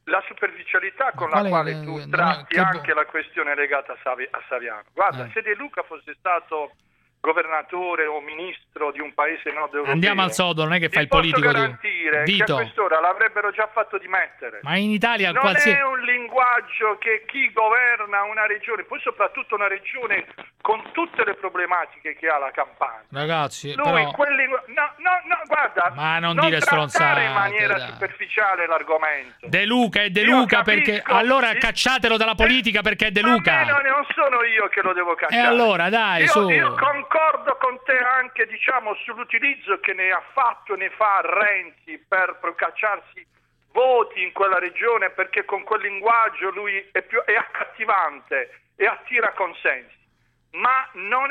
Speaker 7: la superficialità con la quale tu tratti anche la questione legata a Saviano. Guarda, se De Luca fosse stato governatore o ministro di un paese nord europeo,
Speaker 6: andiamo al sodo, non è che fa il politico.
Speaker 7: Posso garantire che a quest'ora l'avrebbero già fatto dimettere.
Speaker 6: Ma in Italia
Speaker 7: non è un linguaggio che chi governa una regione, poi soprattutto una regione con tutte le problematiche che ha la Campania.
Speaker 6: Ragazzi,
Speaker 7: lui
Speaker 6: però...
Speaker 7: guarda,
Speaker 6: ma non dire stronzate
Speaker 7: in maniera superficiale l'argomento.
Speaker 6: De Luca è De Luca, perché allora cacciatelo dalla politica, perché è De Luca.
Speaker 7: Ma non sono io che lo devo cacciare.
Speaker 6: E allora dai,
Speaker 7: io concordo con te anche, diciamo, sull'utilizzo che ne ha fatto e ne fa Renzi per cacciarsi voti in quella regione, perché con quel linguaggio lui è accattivante e attira consensi. Ma non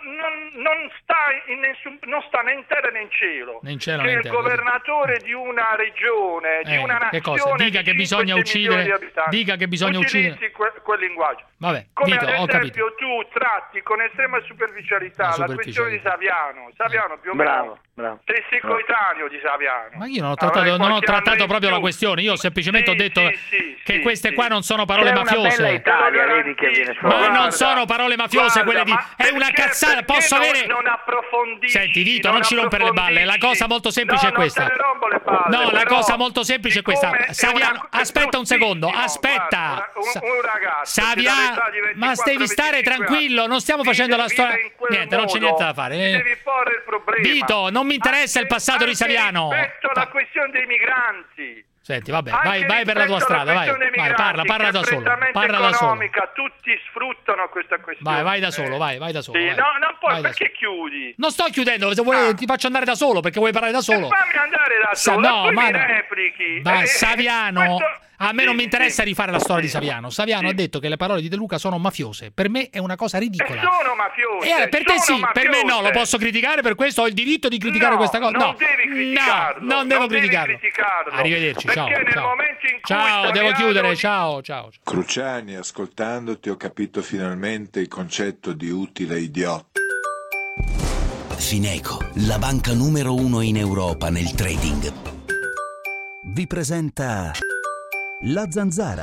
Speaker 7: sta né in terra né in cielo. Che il governatore di una regione, di una nazione,
Speaker 6: dica che bisogna uccidere, dica che bisogna uccidere
Speaker 7: quel linguaggio.
Speaker 6: Vabbè,
Speaker 7: come
Speaker 6: Vito,
Speaker 7: ad esempio tu tratti con estrema superficialità la questione di Saviano più o meno.
Speaker 9: Bravo.
Speaker 7: Sei coetaneo di Saviano.
Speaker 6: Ma io non ho trattato proprio la questione, io semplicemente ho detto che queste qua non sono parole mafiose.
Speaker 9: Bella Italia, vedi che viene fuori.
Speaker 6: Ma non sono parole mafiose quelle di... È una cazzata, posso avere...
Speaker 7: Non approfondisci.
Speaker 6: Senti Vito, non ci rompere le balle, la cosa molto semplice è questa.
Speaker 7: Non te ne rompo le balle,
Speaker 6: no, la cosa molto semplice è questa.
Speaker 7: Saviano,
Speaker 6: aspetta un secondo, aspetta.
Speaker 7: Un ragazzo
Speaker 6: Saviano, ma devi stare tranquillo, non stiamo facendo la storia... Niente, non c'è niente da fare.
Speaker 7: Devi porre il problema.
Speaker 6: Vito, non mi interessa il passato di Saviano.
Speaker 7: Rispetto alla questione dei migranti.
Speaker 6: Senti, vabbè, vai per la tua strada, vai parla da solo. Parla da solo.
Speaker 7: Tutti sfruttano questa questione.
Speaker 6: Vai da solo, vai da solo.
Speaker 7: Sì,
Speaker 6: vai.
Speaker 7: No, non puoi, perché chiudi?
Speaker 6: Non sto chiudendo, se vuoi ti faccio andare da solo, perché vuoi parlare da solo.
Speaker 7: Fammi andare da solo,
Speaker 6: no, ma
Speaker 7: mi replichi.
Speaker 6: Saviano... A me non mi interessa rifare la storia di Saviano. Saviano ha detto che le parole di De Luca sono mafiose. Per me è una cosa ridicola.
Speaker 7: Sono mafiose.
Speaker 6: Per te sì, per me no. Lo posso criticare, per questo ho il diritto di criticare questa cosa.
Speaker 7: Non devi criticarlo.
Speaker 6: No, non devo criticarlo. Arrivederci, ciao.
Speaker 7: Perché nel momento in cui
Speaker 6: ciao, devo chiudere. Ciao.
Speaker 4: Cruciani, ascoltandoti ho capito finalmente il concetto di utile idiota.
Speaker 21: Fineco, la banca numero 1 in Europa nel trading, vi presenta La Zanzara.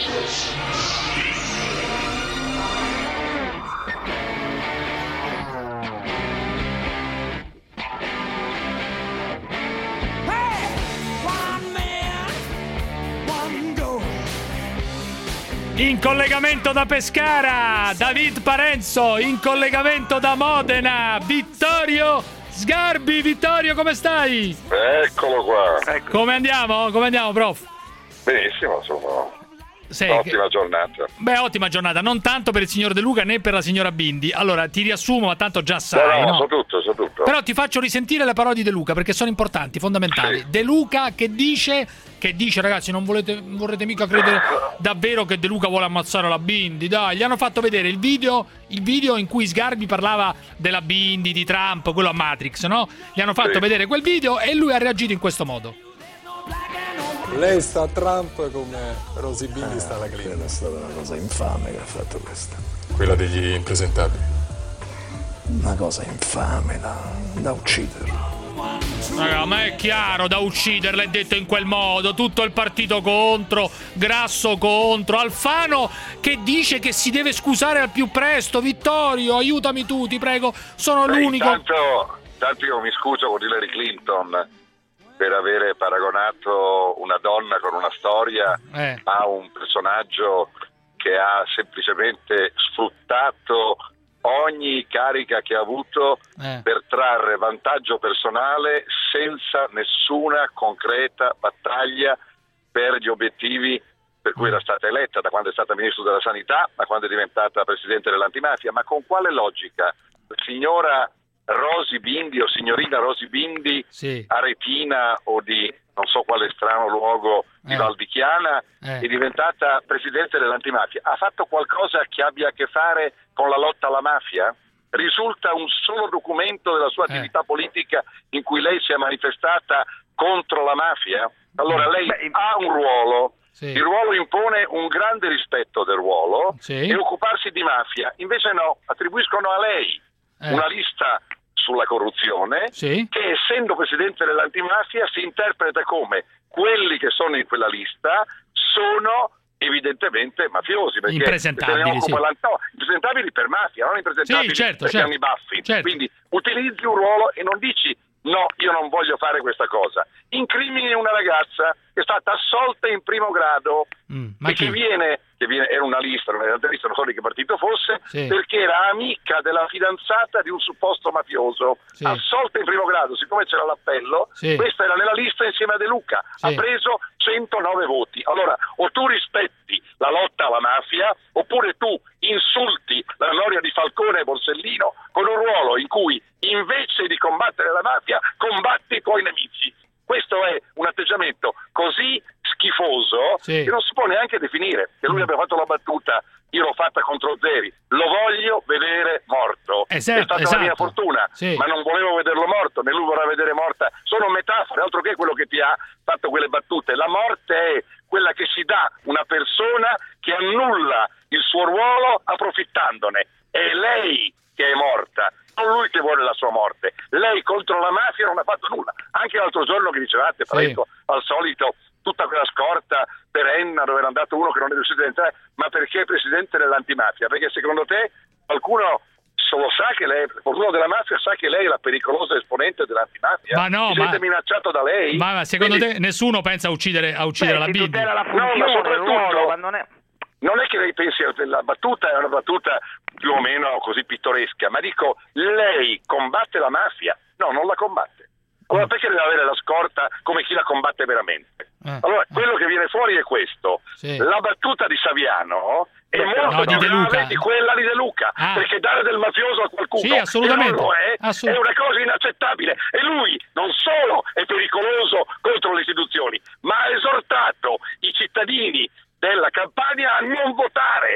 Speaker 6: In collegamento da Pescara, David Parenzo, in collegamento da Modena, Vittorio Sgarbi. Vittorio, come stai?
Speaker 12: Eccolo qua.
Speaker 6: Come andiamo? Come andiamo, prof?
Speaker 12: Benissimo, insomma. Ottima giornata.
Speaker 6: Beh, ottima giornata, non tanto per il signor De Luca né per la signora Bindi. Allora, ti riassumo, ma tanto già sai, no?
Speaker 12: So tutto.
Speaker 6: Però ti faccio risentire le parole di De Luca, perché sono importanti, fondamentali. Sì. De Luca che dice, ragazzi, non vorrete mica credere davvero che De Luca vuole ammazzare la Bindi. Dai, gli hanno fatto vedere il video in cui Sgarbi parlava della Bindi, di Trump, quello a Matrix, no? Gli hanno fatto vedere quel video e lui ha reagito in questo modo.
Speaker 2: Lei sta a Trump come Rosy Bindi sta alla Clinton. È stata una cosa infame che ha fatto questa.
Speaker 8: Quella degli impresentabili.
Speaker 2: Una cosa infame da ucciderlo.
Speaker 6: Raga, ma è chiaro, da ucciderla è detto in quel modo. Tutto il partito contro, Grasso contro, Alfano che dice che si deve scusare al più presto. Vittorio, aiutami tu, ti prego, sono l'unico.
Speaker 12: Tanto io mi scuso con Hillary Clinton per avere paragonato una donna con una storia a un personaggio che ha semplicemente sfruttato ogni carica che ha avuto per trarre vantaggio personale senza nessuna concreta battaglia per gli obiettivi per cui era stata eletta, da quando è stata ministro della sanità a quando è diventata presidente dell'antimafia. Ma con quale logica signora Rosy Bindi o signorina Rosy Bindi, aretina o di non so quale strano luogo di Val di Chiana, è diventata presidente dell'antimafia? Ha fatto qualcosa che abbia a che fare con la lotta alla mafia? Risulta un solo documento della sua attività politica in cui lei si è manifestata contro la mafia? Allora lei ha un ruolo. Il ruolo impone un grande rispetto del ruolo e occuparsi di mafia. Invece no, attribuiscono a lei una lista sulla corruzione che, essendo presidente dell'antimafia, si interpreta come quelli che sono in quella lista sono evidentemente mafiosi, perché
Speaker 6: impresentabili,
Speaker 12: impresentabili per mafia, non impresentabili perché hanno i baffi.
Speaker 6: Certo.
Speaker 12: Quindi utilizzi un ruolo e non dici no, io non voglio fare questa cosa. Incrimini una ragazza che è stata assolta in primo grado e che viene era una lista, non so di che partito fosse, perché era amica della fidanzata di un supposto mafioso, assolta in primo grado. Siccome c'era l'appello, questa era nella lista insieme a De Luca, ha preso 109 voti. Allora, o tu rispetti la lotta alla mafia, oppure tu insulti la memoria di Falcone e Borsellino con un ruolo in cui invece di combattere la mafia combatti i tuoi nemici. Questo è un atteggiamento così schifoso che non si può neanche definire. Che lui abbia fatto la battuta, io l'ho fatta contro Zeri, lo voglio vedere morto. È stata la mia fortuna, ma non volevo vederlo morto, né lui vorrà vedere morta. Sono metafore, altro che quello che ti ha fatto quelle battute. La morte è quella che si dà una persona che annulla il suo ruolo approfittandone. È lei che è morta, non lui che vuole la sua morte. Lei contro la mafia non ha fatto nulla. Anche l'altro giorno che dicevate, Parenzo, al solito, tutta quella scorta per Enna dove era andato uno che non è riuscito ad entrare, ma perché è presidente dell'antimafia? Perché secondo te qualcuno lo sa che lei, qualcuno della mafia sa che lei è la pericolosa esponente dell'antimafia?
Speaker 6: Ma no,
Speaker 12: siete minacciato da lei?
Speaker 6: Ma secondo te nessuno pensa a uccidere la Bibi?
Speaker 12: No, ma soprattutto non è che lei pensi che la battuta è una battuta più o meno così pittoresca, ma dico, lei combatte la mafia? No, non la combatte. Allora perché deve avere la scorta come chi la combatte veramente? Allora, quello che viene fuori è questo. La battuta di Saviano è molto più grave di quella di De Luca, perché dare del mafioso a qualcuno che non lo è una cosa inaccettabile. E lui non solo è pericoloso contro le istituzioni, ma ha esortato i cittadini della Campania a non votare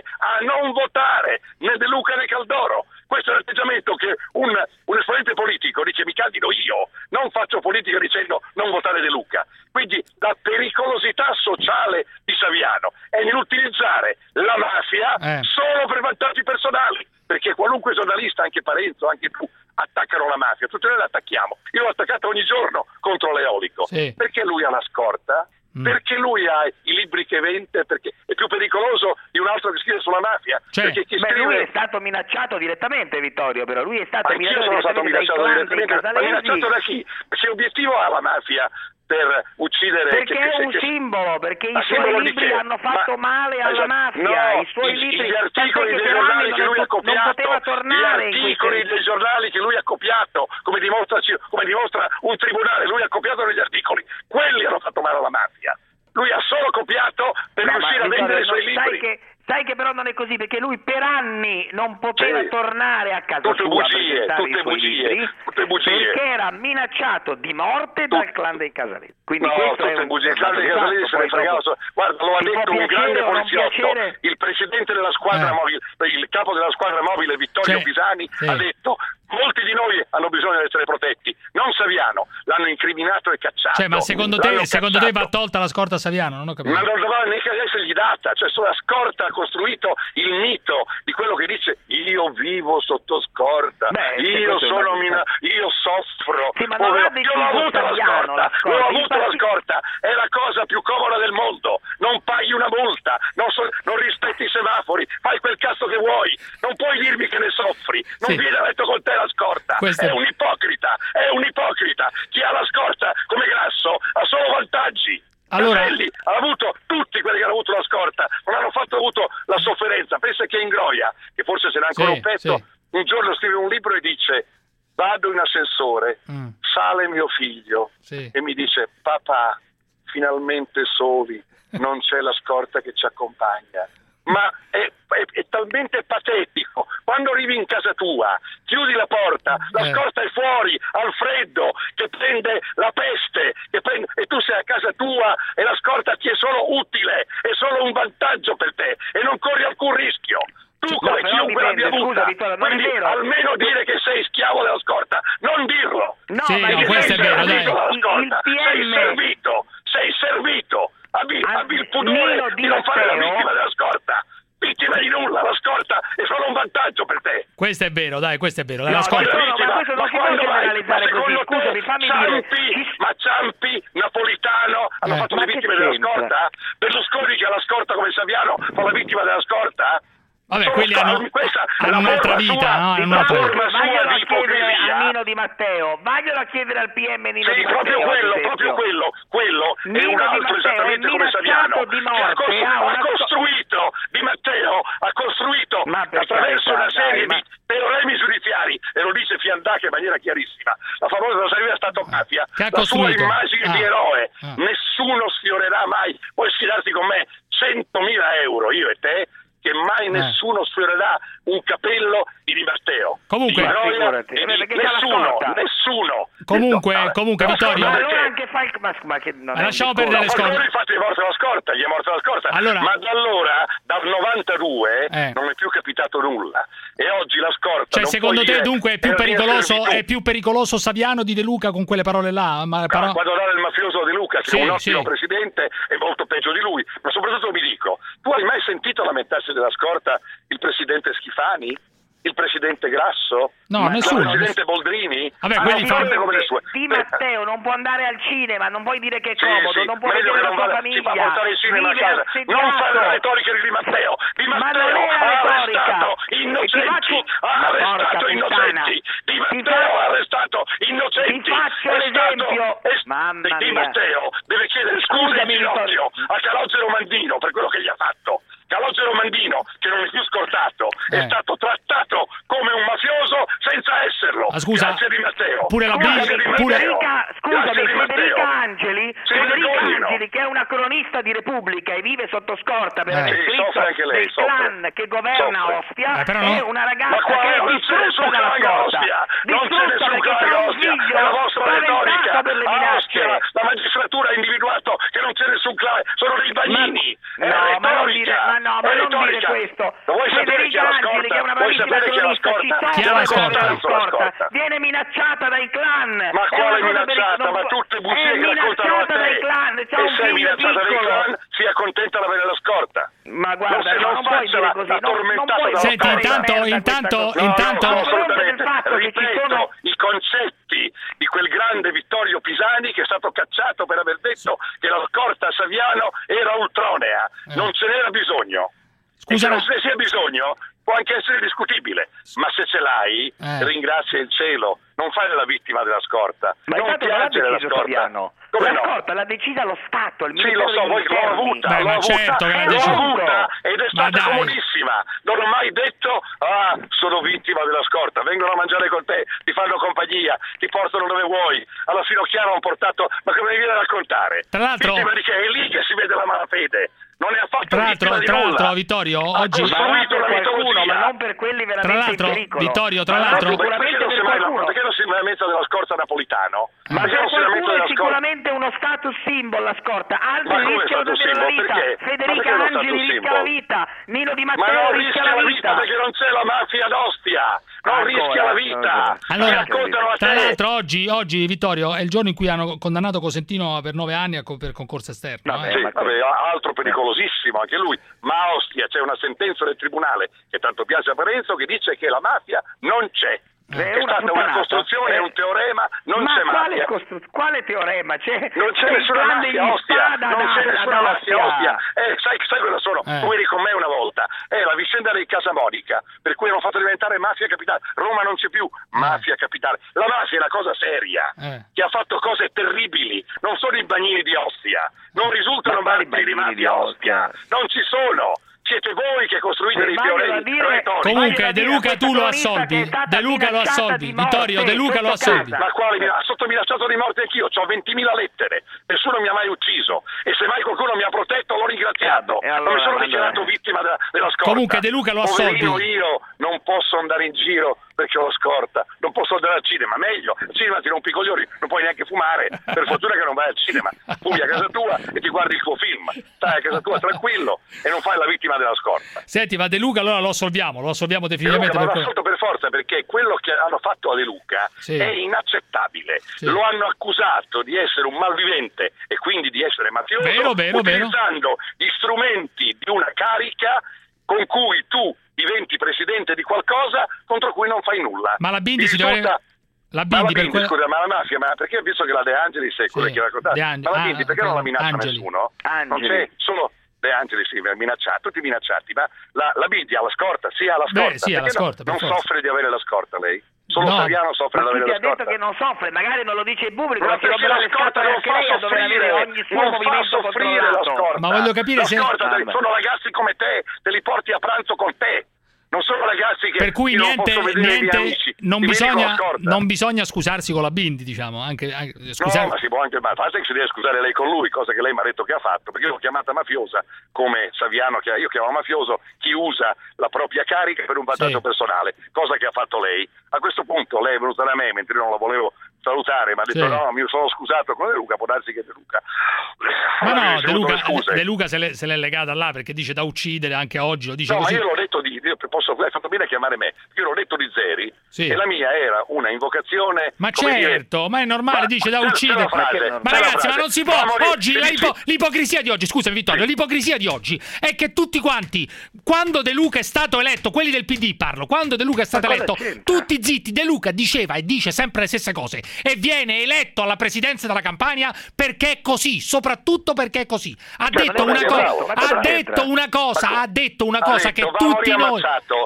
Speaker 12: né De Luca né Caldoro. Questo è l'atteggiamento che un esponente politico dice: mi candido io, non faccio politica dicendo non votare De Luca. Quindi la pericolosità sociale di Saviano è nell'utilizzare la mafia solo per vantaggi personali, perché qualunque giornalista, anche Parenzo, anche tu, attaccano la mafia, tutti noi la attacchiamo. Io l'ho attaccata ogni giorno contro l'eolico, perché lui ha la scorta, perché lui ha i libri che vende, perché è più pericoloso di un altro che scrive sulla mafia. Perché chi scrive...
Speaker 9: lui è stato minacciato direttamente, Vittorio, però lui è stato minacciato
Speaker 12: direttamente. Ma minacciato da chi? Che obiettivo ha la mafia per uccidere?
Speaker 9: Perché è un simbolo, perché i suoi libri hanno fatto male alla mafia. I suoi libri,
Speaker 12: gli articoli dei giornali che lui ha copiato,
Speaker 9: non poteva tornare
Speaker 12: gli articoli dei giornali che lui ha copiato, come dimostra un tribunale, lui ha copiato negli articoli, quelli hanno fatto male alla mafia. Lui ha solo copiato per riuscire a vendere i suoi libri.
Speaker 9: Sai che però non è così, perché lui per anni non poteva tornare a casa
Speaker 12: tutte
Speaker 9: sua
Speaker 12: bugie,
Speaker 9: a presentare
Speaker 12: tutte bugie,
Speaker 9: perché era minacciato di morte dal clan dei Casalesi. Quindi
Speaker 12: no,
Speaker 9: questo
Speaker 12: tutte bugie. Il clan dei Casalesi se ne fregava. Guarda, lo ha detto un grande poliziotto, il presidente della squadra mobile, il capo della squadra mobile Vittorio Pisani ha detto: molti di noi hanno bisogno di essere protetti, non Saviano, l'hanno incriminato e cacciato.
Speaker 6: Ma secondo te va tolta la scorta a Saviano? Non ho capito.
Speaker 12: Ma non doveva neanche essergli data, cioè sulla scorta ha costruito il mito di quello che dice: io vivo sotto scorta, io soffro. Io l'ho avuta la scorta, è la cosa più comoda del mondo, non paghi una multa, non rispetti i semafori, fai quel cazzo che vuoi, non puoi dirmi che ne soffri, non viene a letto con te la scorta. È un ipocrita, chi ha la scorta come Grasso ha solo vantaggi. Caselli ha avuto, tutti quelli che hanno avuto la scorta non hanno avuto la sofferenza. Pensa che Ingroia, che forse se n'è ancora un pezzo, un giorno scrive un libro e dice: vado in ascensore, sale mio figlio e mi dice: papà, finalmente soli, non c'è la scorta che ci accompagna. Ma è talmente patetico. Quando arrivi in casa tua, chiudi la porta, la scorta è fuori al freddo, che prende la peste, e tu sei a casa tua e la scorta ti è solo utile, è solo un vantaggio per te e non corri alcun rischio. Tu come chiunque l'abbia avuta, quindi almeno dire che sei schiavo della scorta, non dirlo.
Speaker 6: Questo è vero, dai.
Speaker 12: Sei servito. Abbi il pudore di non fare la vittima della scorta. Vittima di nulla, la scorta è solo un vantaggio per te.
Speaker 6: Questo è vero, dai, questo è vero.
Speaker 12: Ma
Speaker 9: fare così, scusami, fammi dire.
Speaker 12: Ma Ciampi, Napolitano hanno fatto le vittime della scorta? Berlusconi che ha la scorta come Saviano fa la vittima della scorta?
Speaker 6: Vabbè, quelli hanno un'altra vita, no?
Speaker 9: Vaglielo a chiedere a Nino Di Matteo, vaglielo a chiedere al PM Nino Di Matteo.
Speaker 12: Proprio quello è un altro esattamente come Saviano, ha costruito Di Matteo, ha costruito attraverso una serie di teoremi giudiziari, e lo dice Fiandaca in maniera chiarissima, la famosa Rosaria Stato-mafia, la sua immagine di eroe, nessuno sfiorerà mai, puoi sfidarti con me 100.000 euro, io e te, che mai nessuno sfiorerà un capello di Matteo.
Speaker 6: Comunque,
Speaker 12: nessuno.
Speaker 6: Comunque Vittorio.
Speaker 9: Ma allora anche fai
Speaker 6: lasciamo perdere le scorte.
Speaker 12: Infatti gli è morta la scorta.
Speaker 6: Allora,
Speaker 12: ma da allora, dal 92, non è più capitato nulla. E oggi la scorta.
Speaker 6: Cioè, secondo te dunque è più pericoloso Saviano di De Luca con quelle parole là?
Speaker 12: Guardare il mafioso De Luca, che è un ottimo presidente, è molto peggio di lui. Ma soprattutto mi dico, tu hai mai sentito lamentarsi della scorta il presidente Schifani? Il presidente Grasso?
Speaker 6: No, nessuno.
Speaker 12: Il presidente Boldrini?
Speaker 6: Vabbè, quelli
Speaker 12: come le sue.
Speaker 9: Di Matteo non può andare al cinema, non puoi dire che è comodo, non può vedere la sua famiglia.
Speaker 12: Si fa portare il cinema a casa. Non fare la retorica di Matteo. Di Matteo ha arrestato innocenti. Di Matteo ha arrestato innocenti.
Speaker 9: Ti faccio l'esempio.
Speaker 12: Di Matteo deve chiedere scusa in ginocchio a Calogero Mandino per quello che gli ha fatto. Calogero Mandino, che non è più scortato, è stato trattato come un mafioso senza esserlo.
Speaker 6: Scusa,
Speaker 12: grazie di Matteo.
Speaker 6: Pure la
Speaker 9: Federica Angeli, che è una cronista di Repubblica e vive sotto scorta per aver scritto del clan che governa Ostia, è una ragazza che è distrutta dalla scorta.
Speaker 12: Non c'è nessun clan a Ostia, è la vostra retorica. A Ostia la magistratura ha individuato che non c'è nessun clan, sono dei bagnini.
Speaker 9: Ma non dire questo. Federica Angeli, che è una bravissima cronista, viene minacciata dai clan.
Speaker 12: Ma quale minacciata? Ma tutte bugie che raccontano a te.
Speaker 9: Dai clan.
Speaker 12: E sei minacciata dai clan, sia contenta di avere la scorta.
Speaker 9: Ma guarda, non puoi dire così.
Speaker 6: Senti, intanto
Speaker 12: ripeto i concetti di quel grande Vittorio Pisani che è stato cacciato per aver detto che la scorta a Saviano era ultronea. Non ce n'era bisogno.
Speaker 6: Scusa,
Speaker 12: e se non ce ne sia bisogno può anche essere discutibile, ma se ce l'hai ringrazia il cielo, non fare la vittima della scorta.
Speaker 9: Ma
Speaker 12: non piangere la scorta.
Speaker 9: Saviano.
Speaker 12: Come
Speaker 9: la scorta l'ha decisa lo Stato, il
Speaker 12: sì, lo so, voi l'ho avuta, ed è stata comodissima. Non ho mai detto sono vittima della scorta, vengono a mangiare con te, ti fanno compagnia, ti portano dove vuoi. Alla Finocchiaro hanno portato, ma come mi viene a raccontare?
Speaker 6: Tra l'altro
Speaker 12: è lì che si vede la malafede. Non ne ha fatto
Speaker 6: tra l'altro
Speaker 12: Vittorio,
Speaker 6: oggi
Speaker 9: qualcuno, ma non per quelli veramente in pericolo.
Speaker 6: Vittorio, tra l'altro
Speaker 12: perché non si lamenta della scorta Napolitano?
Speaker 9: Ma per qualcuno è sicuramente uno status symbol la scorta, altri rischiano di avere la vita. Federica Angeli rischia la vita, Nino Di Matteo rischia la vita.
Speaker 12: Perché non c'è la mafia d'Ostia, non rischia la vita.
Speaker 6: Allora, tra l'altro oggi Vittorio è il giorno in cui hanno condannato Cosentino per 9 anni per concorso esterno.
Speaker 12: Altro pericolosissimo anche lui, ma a Ostia c'è una sentenza del tribunale che tanto piace a Parenzo che dice che la mafia non c'è. È stata una costruzione, è un teorema, non c'è mafia.
Speaker 9: Quale teorema?
Speaker 12: Non c'è nessuna mafia a Ostia, non c'è nessuna mafia a Ostia. Sai cosa sono? Tu eri con me una volta, è la vicenda dei Casamonica, per cui hanno fatto diventare mafia capitale. Roma non c'è più mafia capitale. La mafia è una cosa seria, che ha fatto cose terribili, non sono i bagnini di Ostia, non risultano bagnini di mafia a Ostia, non ci sono. Siete voi che costruite dei teoremi retorici.
Speaker 6: Comunque De Luca tu lo assolvi. De Luca lo assolvi. Vittorio, De Luca lo assolvi.
Speaker 12: Ma quale sotto minacciato di morte anch'io? Ho 20.000 lettere. Nessuno mi ha mai ucciso. E se mai qualcuno mi ha protetto l'ho ringraziato. Non mi sono dichiarato vittima della scorta.
Speaker 6: Comunque De Luca lo assolvi.
Speaker 12: Io non posso andare in giro perché ho la scorta. Non posso andare al cinema. Meglio. Al cinema ti rompi i coglioni. Non puoi neanche fumare. Per fortuna che non vai al cinema. Fumi a casa tua e ti guardi il tuo film. Stai a casa tua tranquillo e non fai la vittima della scorta.
Speaker 6: Senti, ma De Luca allora lo assolviamo definitivamente.
Speaker 12: Ma lo assolto per forza, perché quello che hanno fatto a De Luca è inaccettabile. Lo hanno accusato di essere un malvivente e quindi di essere mafioso, utilizzando gli strumenti di una carica con cui tu diventi presidente di qualcosa contro cui non fai nulla.
Speaker 6: Ma la Bindi si dovrebbe La Bindi,
Speaker 12: scusa, ma la mafia, ma perché visto che la De Angelis è quella che raccontato, ma la Bindi perché non la minaccia nessuno? Non c'è solo De Angelis, tutti minacciati, ma la Bindi ha la scorta, ha la scorta,
Speaker 6: la scorta,
Speaker 12: non soffre di avere la scorta lei? Solo Saviano soffre di avere la scorta.
Speaker 9: Ma chi ha detto che non soffre? Magari non lo dice il pubblico,
Speaker 12: ma perché la scorta non fa soffrire, non fa soffrire la scorta.
Speaker 6: Ma voglio capire
Speaker 12: la scorta sono ragazzi come te li porti a pranzo con te. Non sono ragazzi che
Speaker 6: per cui niente,
Speaker 12: amici,
Speaker 6: non bisogna scusarsi con la Bindi, diciamo, anche
Speaker 12: no, ma si può anche, ma fate che si deve scusare lei con lui, cosa che lei mi ha detto che ha fatto, perché io l'ho chiamata mafiosa come Saviano, io chiamo mafioso chi usa la propria carica per un vantaggio personale, cosa che ha fatto lei. A questo punto lei è venuta da me mentre io non la volevo salutare, mi ha detto no, mi sono scusato con De Luca, può darsi che De Luca
Speaker 6: ma no, De Luca se l'è legata là perché dice da uccidere anche oggi, lo dice
Speaker 12: no,
Speaker 6: così.
Speaker 12: Ma io l'ho detto hai fatto bene a chiamare me, io l'ho detto di Zeri e la mia era una invocazione,
Speaker 6: ma certo, ma è normale, dice da uccidere, ma ragazzi, ma non si può, oggi l'ipocrisia di oggi, scusami Vittorio, l'ipocrisia di oggi è che tutti quanti, quando De Luca è stato eletto, quelli del PD parlo, quando De Luca è stato eletto, tutti zitti, De Luca diceva e dice sempre le stesse cose e viene eletto alla presidenza della Campania perché è così, soprattutto perché è così. Ha detto una cosa che tutti noi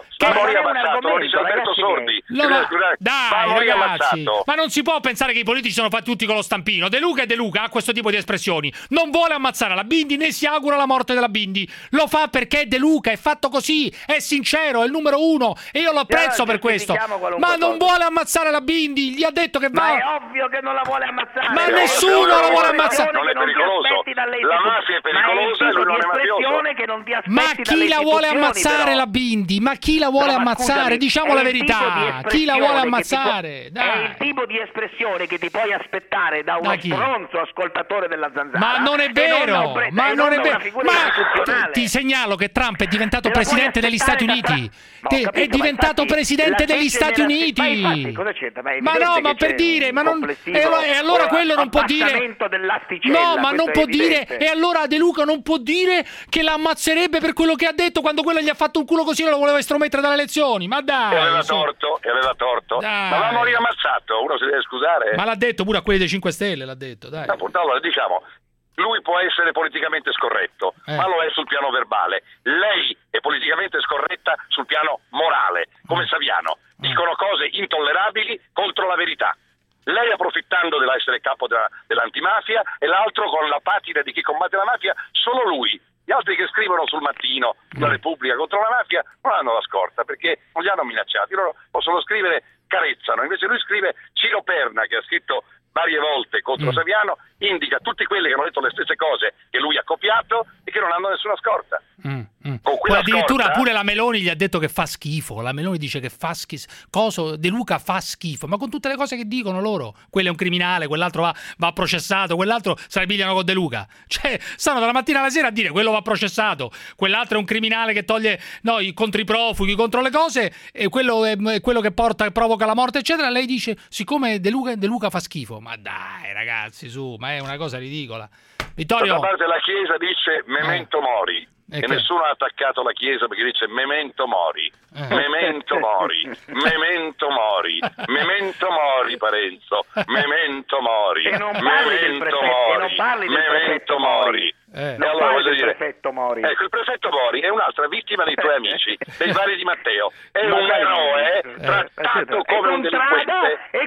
Speaker 6: dai ragazzi, ma non si può pensare che i politici sono fatti tutti con lo stampino. De Luca ha questo tipo di espressioni, non vuole ammazzare la Bindi né si augura la morte della Bindi, lo fa perché De Luca è fatto così, è sincero, è il numero uno e io lo apprezzo per questo, ma non vuole ammazzare la Bindi, gli ha detto che va,
Speaker 9: ma è ovvio che non la vuole ammazzare,
Speaker 6: ma nessuno la vuole ammazzare,
Speaker 12: non è pericoloso, la mafia è pericolosa e lui non è mafioso,
Speaker 6: ma chi la vuole ammazzare la Bindi, ma chi la vuole ammazzare, diciamo la verità, chi la vuole ammazzare,
Speaker 9: è il tipo di espressione che ti puoi aspettare da uno stronzo ascoltatore della Zanzara,
Speaker 6: ma non è vero, ma ti segnalo che Trump è diventato presidente degli Stati Uniti, è diventato presidente degli Stati Uniti, ma no, ma per dire, ma non, e allora quello non può dire, no, ma non può dire, e allora De Luca non può dire che la ammazzerebbe per quello che ha detto quando quello gli ha fatto un culo così e lo voleva estromettere dalle elezioni, ma dai,
Speaker 12: e aveva torto, dai. Ma l'hanno riammazzato, uno si deve scusare,
Speaker 6: ma l'ha detto pure a quelli dei 5 Stelle, l'ha detto, dai.
Speaker 12: Allora diciamo, lui può essere politicamente scorretto, ma lo è sul piano verbale, lei è politicamente scorretta sul piano morale, come Saviano, dicono cose intollerabili contro la verità. Lei approfittando dell'essere capo dell'antimafia e l'altro con la patina di chi combatte la mafia, solo lui. Gli altri che scrivono sul Mattino, sulla Repubblica contro la mafia non hanno la scorta perché non li hanno minacciati, loro possono scrivere, carezzano, invece lui scrive. Ciro Perna, che ha scritto varie volte contro Saviano, indica tutti quelli che hanno detto le stesse cose che lui ha copiato e che non hanno nessuna scorta.
Speaker 6: Poi addirittura pure la Meloni gli ha detto che fa schifo, la Meloni dice che fa schifo, De Luca fa schifo, ma con tutte le cose che dicono loro, quello è un criminale, quell'altro va processato, quell'altro se la pigliano con De Luca, cioè stanno dalla mattina alla sera a dire quello va processato, quell'altro è un criminale che toglie contro i profughi, contro le cose, e quello è quello che provoca la morte eccetera. Lei dice siccome De Luca fa schifo, ma dai ragazzi, su, ma è una cosa ridicola. Vittorio,
Speaker 12: da parte la Chiesa dice memento mori. E nessuno ha attaccato la Chiesa perché dice memento mori, memento mori, memento mori, memento mori Parenzo, memento mori, memento mori, memento mori. E allora voglio dire, ecco, il prefetto Mori è un'altra vittima dei tuoi amici, dei vari Di Matteo, è un eroe trattato come un delinquente.
Speaker 9: E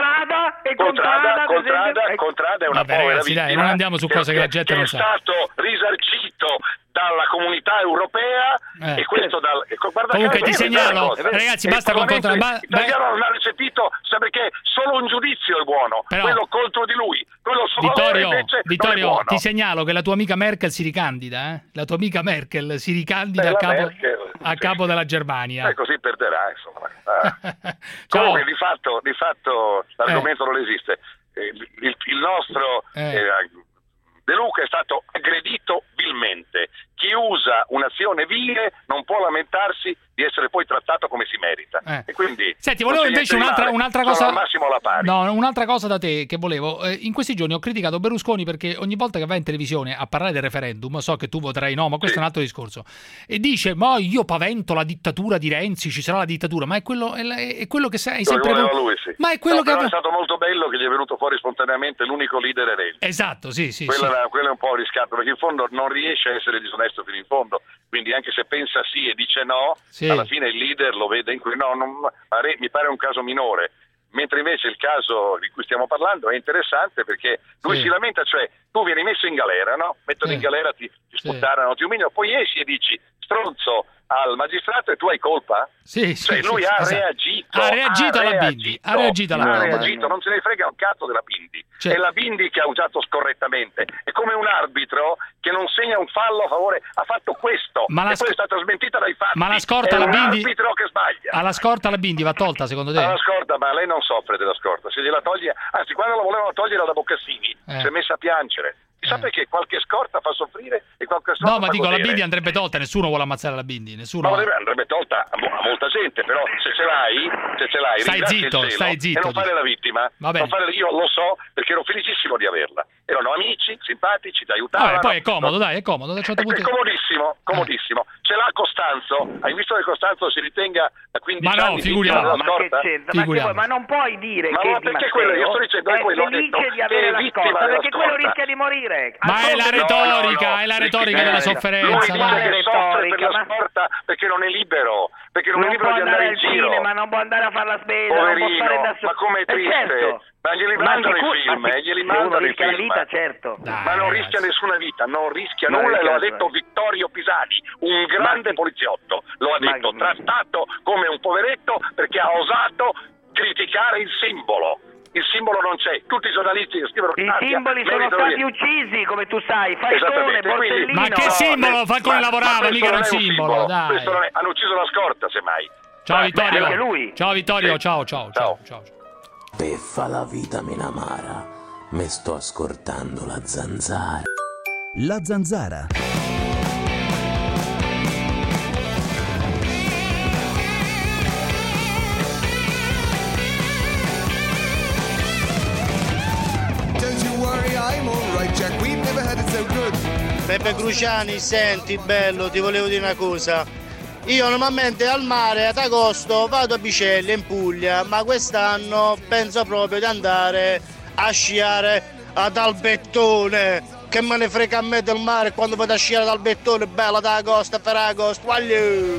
Speaker 12: Contrada è una povera vittima,
Speaker 6: dai, non andiamo su cose che la gente non sa,
Speaker 12: è stato risarcito dalla comunità europea e questo
Speaker 6: comunque ti segnalo, ragazzi, basta con
Speaker 12: l'italiano non ha recepito, perché solo un giudizio è buono, quello contro di lui, quello suo valore invece non è buono.
Speaker 6: Ti segnalo che la tua amica Merkel si ricandida, la tua amica Merkel si ricandida a capo della Germania,
Speaker 12: e così perderà, insomma. Comunque di fatto l'argomento non esiste. Il nostro De Luca è stato aggredito vilmente. Chi usa un'azione vile non può lamentarsi di essere poi trattato come si merita. E quindi
Speaker 6: senti, volevo invece un'altra cosa.
Speaker 12: Al massimo la pari.
Speaker 6: No, un'altra cosa da te che volevo. In questi giorni ho criticato Berlusconi perché ogni volta che va in televisione a parlare del referendum, so che tu voterai no, ma questo è un altro discorso, e dice, ma io pavento la dittatura di Renzi, ci sarà la dittatura, ma è quello che sei sempre...
Speaker 12: Lui, sì.
Speaker 6: Ma è quello che...
Speaker 12: Però è stato molto bello che gli è venuto fuori spontaneamente l'unico leader è Renzi.
Speaker 6: Esatto, sì.
Speaker 12: Quello è un po' un riscatto, perché in fondo non riesce a essere disonesto fino in fondo, quindi anche se pensa sì e dice no, alla fine il leader lo vede in cui mi pare un caso minore, mentre invece il caso di cui stiamo parlando è interessante perché lui si lamenta, cioè tu vieni messo in galera, no? Mettono in galera, ti sputtano, ti umiliano, poi esci e dici stronzo al magistrato e tu hai colpa? Lui ha reagito.
Speaker 6: Ha reagito alla Bindi.
Speaker 12: Non se ne frega un cazzo della Bindi. È la Bindi che ha usato scorrettamente. È come un arbitro che non segna un fallo a favore, ha fatto questo, e poi è stata smentita dai fatti.
Speaker 6: Ma la scorta alla Bindi...
Speaker 12: arbitro che sbaglia.
Speaker 6: Alla scorta la Bindi va tolta, secondo te?
Speaker 12: Alla scorta, ma lei non soffre della scorta. Se gliela toglie, anzi, quando la volevano togliere da Boccassini, si è messa a piangere. Sa perché qualche scorta fa soffrire e qualche scorta
Speaker 6: No, ma
Speaker 12: fa
Speaker 6: dico,
Speaker 12: godere.
Speaker 6: la Bindi andrebbe tolta, nessuno vuole ammazzare la Bindi, nessuno.
Speaker 12: No, andrebbe tolta a molta gente, però se ce l'hai,
Speaker 6: stai zitto,
Speaker 12: e non fare la vittima. Io lo so perché ero felicissimo di averla. Erano amici, simpatici, ti aiutavano.
Speaker 6: Poi è comodo, è comodo.
Speaker 12: È comodissimo. Ce l'ha Costanzo. Hai visto che Costanzo si ritenga a 15 anni
Speaker 6: figuriamo.
Speaker 12: Ma che
Speaker 9: c'entra? Ma non puoi dire che
Speaker 12: perché quello, io sto dicendo
Speaker 9: è
Speaker 12: quello,
Speaker 9: felice di avere la scorta, perché quello rischia di morire.
Speaker 6: Ma è la retorica, è la retorica della sofferenza.
Speaker 12: Lui dice che soffre per la scorta perché non è libero, perché non è libero di andare in giro.
Speaker 9: Ma non può andare a fare la spesa,
Speaker 12: poverino,
Speaker 9: non può stare da
Speaker 12: ma com'è triste. Ma glieli mandano i film, glieli mandano i film.
Speaker 9: La vita, certo.
Speaker 12: Ma non rischia nessuna vita, non rischia nulla, e lo ha detto Vittorio Pisani, un grande poliziotto, lo ha detto, trattato come un poveretto perché ha osato criticare il simbolo. Il simbolo non c'è, tutti i giornalisti che scrivono
Speaker 9: i simboli sono stati uccisi, come tu sai, Falcone, Borsellino.
Speaker 6: Ma che simbolo? Falcone lavorava, mica era un simbolo, dai.
Speaker 12: Hanno ucciso la scorta, semmai.
Speaker 6: Ciao Vittorio. Ciao Vittorio, ciao.
Speaker 3: Per fa la vita minamara, me sto ascoltando la zanzara.
Speaker 21: La zanzara.
Speaker 10: Peppe Cruciani, senti bello, ti volevo dire una cosa. Io normalmente al mare ad agosto vado a Bicelle in Puglia, ma quest'anno penso proprio di andare a sciare ad Albettone. Che me ne frega a me del mare quando vado a sciare ad Albettone, bella da agosto, Ferragosto, voglio!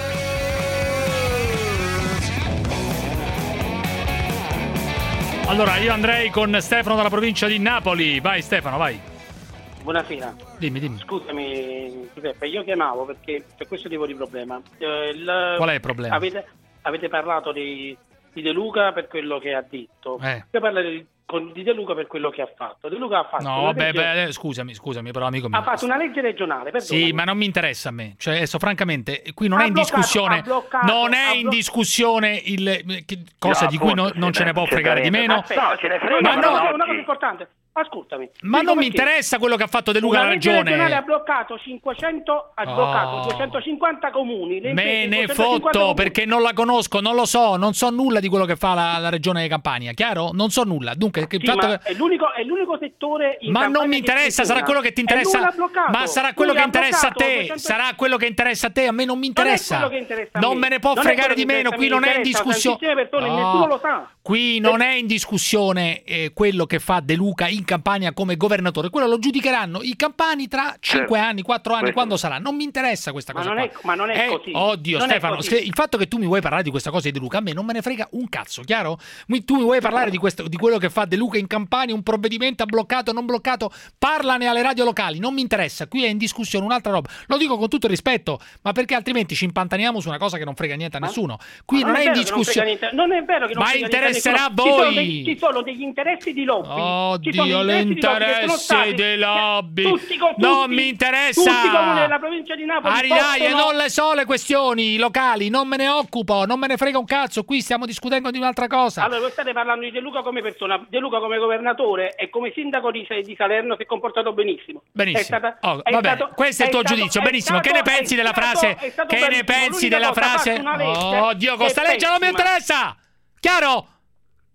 Speaker 6: Allora, io andrei con Stefano dalla provincia di Napoli. Vai Stefano, vai.
Speaker 11: Buonasera.
Speaker 6: Dimmi.
Speaker 11: Scusami Giuseppe, io chiamavo perché per questo tipo di problema.
Speaker 6: Qual è il problema?
Speaker 11: Avete parlato di De Luca per quello che ha detto. Io parlerei di De Luca per quello che ha fatto. De Luca ha fatto
Speaker 6: scusami, però amico mio.
Speaker 11: Ha fatto una legge regionale,
Speaker 6: Sì, ma non mi interessa a me. Cioè, adesso francamente, qui non è in discussione. Non è in discussione cosa di cui non ce ne può fregare di meno.
Speaker 11: No, ce ne frega, ma no, una cosa importante. Ascoltami.
Speaker 6: Ma non mi interessa quello che ha fatto De Luca, ha ragione.
Speaker 11: La regionale ha bloccato 250 comuni.
Speaker 6: Me ne fotto perché non la conosco, non lo so, non so nulla di quello che fa la regione Campania, chiaro? Non so nulla. Dunque,
Speaker 11: è l'unico settore in
Speaker 6: ma non mi interessa, sarà quello che ti interessa. Ma sarà quello che interessa a te, sarà quello che interessa a te, a me non mi interessa. Non me ne può fregare di meno, qui non è in discussione.
Speaker 11: Nessuno lo sa.
Speaker 6: Qui non è in5 quello che fa De Luca in Campania come governatore, quello lo giudicheranno i campani tra 5 anni, 4 anni, quando sarà. Non mi interessa questa cosa.
Speaker 11: Ma non è così.
Speaker 6: Oddio,
Speaker 11: non
Speaker 6: Stefano, il fatto che tu mi vuoi parlare di questa cosa di De Luca, a me non me ne frega un cazzo, chiaro? Tu mi vuoi parlare di quello che fa De Luca in Campania, un provvedimento ha bloccato, non bloccato, parlane alle radio locali, non mi interessa, qui è in discussione un'altra roba. Lo dico con tutto il rispetto, ma perché altrimenti ci impantaniamo su una cosa che non frega niente a nessuno. Qui non è in discussione.
Speaker 11: Non è vero che non frega niente.
Speaker 6: Ma interesserà a voi.
Speaker 11: Ci sono degli interessi di lobby.
Speaker 6: Oddio, l'interesse di lobby. Non mi interessa.
Speaker 11: Tutti i comuni della provincia di Napoli.
Speaker 6: Non le so le questioni locali, non me ne occupo, non me ne frega un cazzo. Qui stiamo discutendo di un'altra cosa.
Speaker 11: Allora, voi state parlando di De Luca come persona. De Luca come governatore e come sindaco di Salerno si è comportato benissimo.
Speaker 6: Benissimo. Questo è il tuo giudizio. Benissimo. Che ne pensi della frase? Che ne pensi della frase? Oddio, questa legge non mi interessa. Chiaro?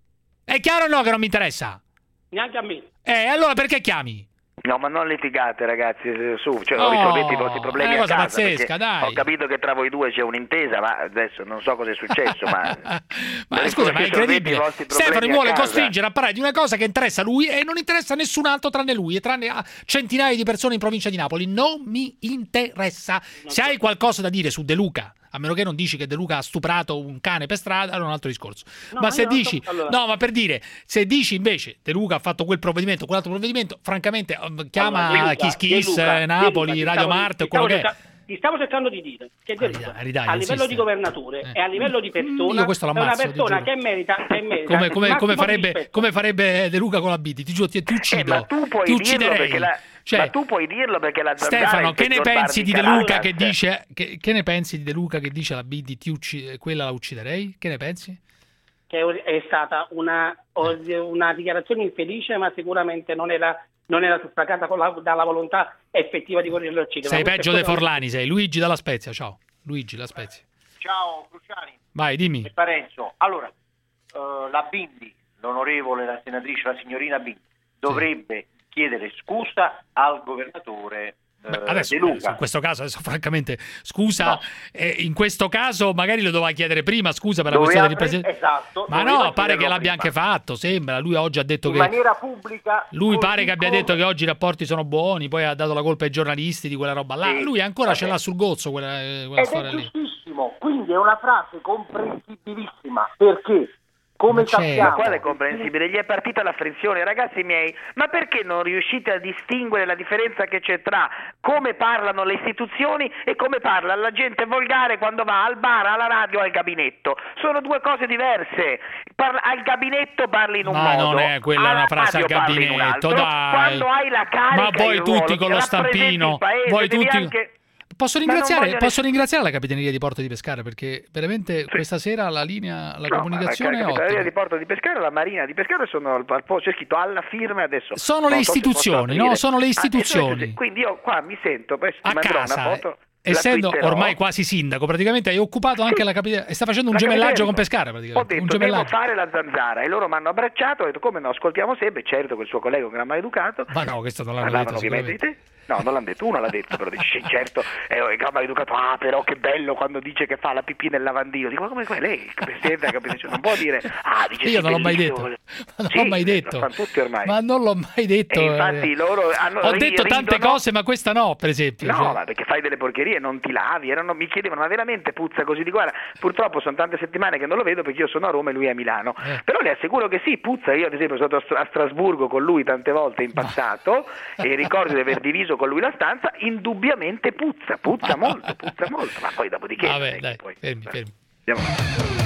Speaker 6: È chiaro o no che non mi interessa?
Speaker 11: Neanche a me.
Speaker 6: Allora perché chiami?
Speaker 9: No, ma non litigate, ragazzi, su, cioè, risolvete i vostri problemi a casa.
Speaker 6: Pazzesca, dai.
Speaker 9: Ho capito che tra voi due c'è un'intesa, ma adesso non so cosa è successo, ma
Speaker 6: scusa, ma è incredibile. Stefano mi vuole costringere a parlare di una cosa che interessa lui e non interessa nessun altro tranne lui e tranne centinaia di persone in provincia di Napoli. Non mi interessa. Se hai qualcosa da dire su De Luca, a meno che non dici che De Luca ha stuprato un cane per strada, allora è un altro discorso. Ma se dici, no, ma per dire, se dici invece De Luca ha fatto quel provvedimento, quell'altro provvedimento, francamente chiama Kiss Kiss, Napoli, Radio Mart, quello che è.
Speaker 11: Ti stavo cercando di dire che De Luca, a livello di governatore e a livello di persona, è una persona che merita
Speaker 6: come farebbe De Luca con la BD, ti giuro, ti uccido,
Speaker 9: ma tu puoi
Speaker 6: ti ucciderei.
Speaker 9: Ma tu puoi dirlo perché la Zanzara
Speaker 6: Stefano, che ne pensi di De Luca che dice che ne pensi di De Luca che dice la BD quella la ucciderei? Che ne pensi?
Speaker 11: Che è stata una dichiarazione infelice, ma sicuramente non era suffragata dalla volontà effettiva di volerlo uccidere.
Speaker 6: Sei peggio dei Forlani, sei Luigi dalla Spezia. Ciao Luigi dalla Spezia.
Speaker 15: Ciao Cruciani.
Speaker 6: Vai, dimmi.
Speaker 15: E Parenzo. Allora, la Bindi, l'onorevole, la senatrice, la signorina Bindi dovrebbe chiedere scusa al governatore
Speaker 6: adesso,
Speaker 15: De Luca.
Speaker 6: In questo caso, adesso francamente, scusa, in questo caso magari lo doveva chiedere prima, scusa per la questione di presenza.
Speaker 15: Esatto.
Speaker 6: Ma no, pare che l'abbia anche fatto, sembra. Lui oggi ha detto
Speaker 15: in maniera pubblica.
Speaker 6: Lui pare che abbia detto che oggi i rapporti sono buoni, poi ha dato la colpa ai giornalisti di quella roba là.
Speaker 15: Sì,
Speaker 6: lui ancora ce l'ha sul gozzo quella storia lì.
Speaker 15: È giustissimo, quindi è una frase comprensibilissima, perché come sappiamo,
Speaker 9: ma quale è comprensibile? Gli è partita la frizione, ragazzi miei. Ma perché non riuscite a distinguere la differenza che c'è tra come parlano le istituzioni e come parla la gente volgare quando va al bar, alla radio, al gabinetto? Sono due cose diverse. Al gabinetto parli in un modo,
Speaker 6: ma non è quella una frase al gabinetto, dai.
Speaker 9: Quando hai la carica,
Speaker 6: ma voi tutti con lo stampino, voi tutti
Speaker 9: anche...
Speaker 6: Posso ringraziare la Capitaneria di Porto di Pescara, perché veramente questa sera la linea, la comunicazione è ottima. La
Speaker 9: Capitaneria di Porto di Pescara, la Marina di Pescara sono c'è scritto alla firma adesso.
Speaker 6: Sono le istituzioni, no? Sono le istituzioni.
Speaker 9: Quindi io qua mi sento, poi
Speaker 6: a casa, una foto, essendo ormai quasi sindaco, praticamente hai occupato anche la Capitaneria, sta facendo un gemellaggio con Pescara praticamente.
Speaker 9: Ho detto, devo fare la Zanzara, e loro mi hanno abbracciato, ho detto come no, ascoltiamo sempre, certo che il suo collega è un gran maleducato.
Speaker 6: Ma no, questo non l'hanno detto
Speaker 9: ovviamente di te. No, non l'hanno detto, uno l'ha detto, però dice certo, è gran maleducato, però che bello quando dice che fa la pipì nel lavandino. Dico, ma come lei, il presidente, non può dire, dice
Speaker 6: io non l'ho mai detto, non l'ho mai detto.
Speaker 9: Lo fanno tutti ormai.
Speaker 6: Ma non l'ho mai detto.
Speaker 9: E infatti loro hanno
Speaker 6: ho detto tante cose, ma questa no, per esempio.
Speaker 9: No, ma perché fai delle porcherie, non ti lavi, mi chiedevano, ma veramente puzza così? Di guarda, purtroppo sono tante settimane che non lo vedo perché io sono a Roma e lui è a Milano. Però le assicuro che sì, puzza. Io ad esempio sono stato a Strasburgo con lui tante volte in passato e ricordo di aver diviso con lui la stanza. Indubbiamente puzza molto, ma poi dopodiché...
Speaker 6: Vabbè, dai, poi, fermi.
Speaker 9: Andiamo avanti.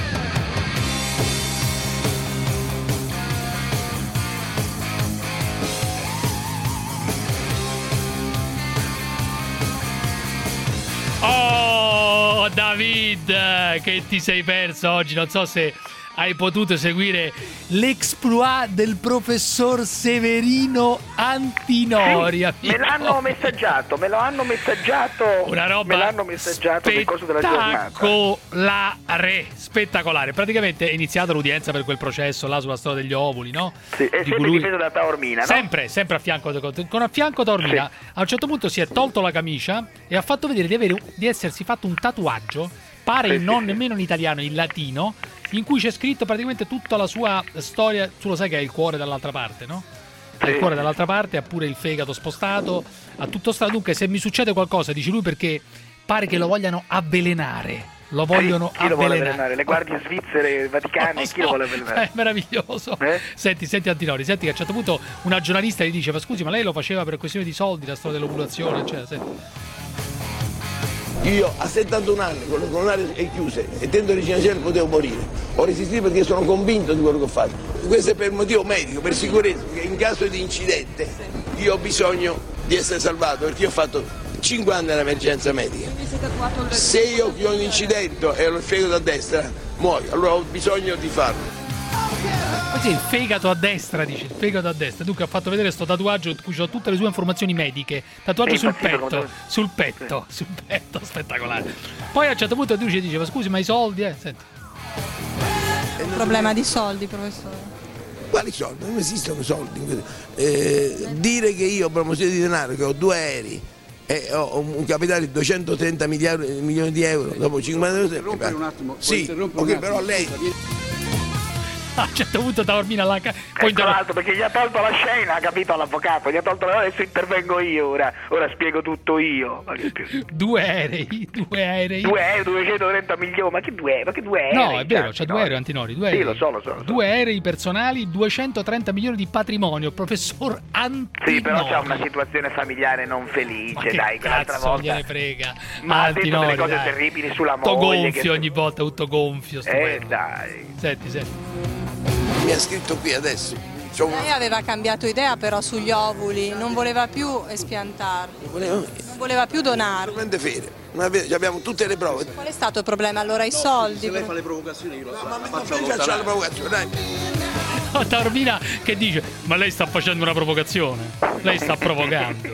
Speaker 6: Oh, David, che ti sei perso oggi, non so se hai potuto seguire l'exploit del professor Severino Antinoria.
Speaker 9: Sì, me lo hanno messaggiato.
Speaker 6: Una roba
Speaker 9: me l'hanno messaggiato nel corso della giornata.
Speaker 6: Spettacolare. Praticamente è iniziata l'udienza per quel processo là sulla storia degli ovuli, no?
Speaker 9: Sì, è sempre difeso da Taormina, no?
Speaker 6: Sempre a fianco Taormina. Sì. A un certo punto si è tolto la camicia e ha fatto vedere di essersi fatto un tatuaggio, pare non nemmeno in italiano, in latino, in cui c'è scritto praticamente tutta la sua storia. Tu lo sai che è il cuore dall'altra parte, no? Il cuore dall'altra parte, ha pure il fegato spostato, ha tutto stato. Dunque, se mi succede qualcosa, dice lui, perché pare che lo vogliano avvelenare. Lo vogliono avvelenare.
Speaker 9: Le guardie svizzere, vaticane, chi lo vuole avvelenare?
Speaker 6: È meraviglioso. Senti Antinori, senti che a un certo punto una giornalista gli dice: ma scusi, ma lei lo faceva per questione di soldi, la storia dell'ovulazione, eccetera. Senti.
Speaker 16: Io a 71 anni, con le coronarie chiuse e tendo di ricinare potevo morire. Ho resistito perché sono convinto di quello che ho fatto. Questo è per motivo medico, per sicurezza, perché in caso di incidente io ho bisogno di essere salvato, perché io ho fatto 5 anni all'emergenza medica. Se io ho un incidente e ho il fegato a destra, muoio, allora ho bisogno di farlo.
Speaker 6: Sì, il fegato a destra, dice, il fegato a destra. Dunque ha fatto vedere sto tatuaggio in cui ho tutte le sue informazioni mediche. Tatuaggio sul petto, spettacolare. Poi a un certo punto dice, ma scusi, ma i soldi, Senti.
Speaker 17: Un problema di soldi, professore.
Speaker 16: Quali soldi? Non esistono soldi. Dire che io ho promozione di denaro, che ho 2 aerei e ho un capitale di 230 milioni di euro dopo 50 anni.
Speaker 5: Interrompere un attimo.
Speaker 16: Sì, ok, però lei...
Speaker 6: A un certo punto Taormina la
Speaker 9: perché gli ha tolto la scena, capito, all'avvocato, gli ha tolto adesso intervengo io, ora spiego tutto io. Ma che più?
Speaker 6: 2 aerei
Speaker 9: 230 milioni, ma che 2 aerei?
Speaker 6: No, è vero, c'è 2 aerei, Antinori, 2 aerei.
Speaker 9: Sì, lo so.
Speaker 6: 2 aerei personali, 230 milioni di patrimonio, professor Antinori.
Speaker 9: Sì, però c'è una situazione familiare non felice, dai, quell'altra volta.
Speaker 6: Gliene frega.
Speaker 9: Ma ha detto delle cose terribili sulla moglie.
Speaker 6: Tutto gonfio ogni volta, tutto gonfio.
Speaker 9: Dai.
Speaker 6: Senti.
Speaker 16: Mi ha scritto qui adesso.
Speaker 17: Lei aveva cambiato idea però sugli ovuli, non voleva più espiantarli, non voleva più donarli.
Speaker 16: Abbiamo tutte le prove.
Speaker 17: Qual è stato il problema allora? I soldi?
Speaker 16: Se lei fa le provocazioni io lo faccio le provocazioni, dai.
Speaker 6: Taormina che dice: ma lei sta facendo una provocazione, lei sta provocando.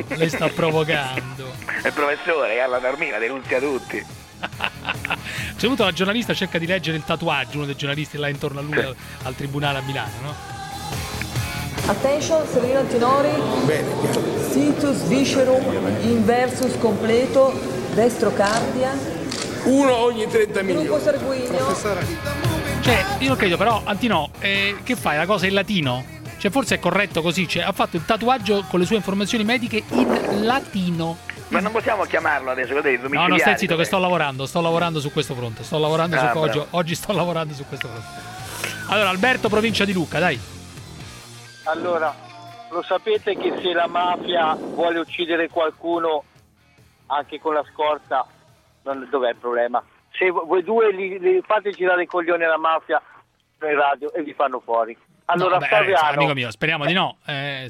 Speaker 9: Il professore Carla Taormina denunzia tutti.
Speaker 6: C'è avuto la giornalista, cerca di leggere il tatuaggio, uno dei giornalisti là intorno a lui al tribunale a Milano, no?
Speaker 18: Attention, Severino Antinori.
Speaker 16: Bene.
Speaker 18: Situs viscerum inversus completo, destrocardia.
Speaker 16: 1 ogni 30 milioni.
Speaker 18: Gruppo sanguigno.
Speaker 6: Cioè, io non credo, però, Antinò, che fai? La cosa in latino? Cioè, forse è corretto così, cioè, ha fatto il tatuaggio con le sue informazioni mediche in latino.
Speaker 9: Ma non possiamo chiamarlo adesso,
Speaker 6: No, stai zitto che sto lavorando su questo fronte. Oggi sto lavorando su questo fronte. Allora, Alberto, provincia di Lucca, dai.
Speaker 19: Allora, lo sapete che se la mafia vuole uccidere qualcuno anche con la scorta, dov'è il problema? Se voi due li fate girare i coglioni alla mafia in radio e vi fanno fuori. Allora,
Speaker 6: amico mio, speriamo di no.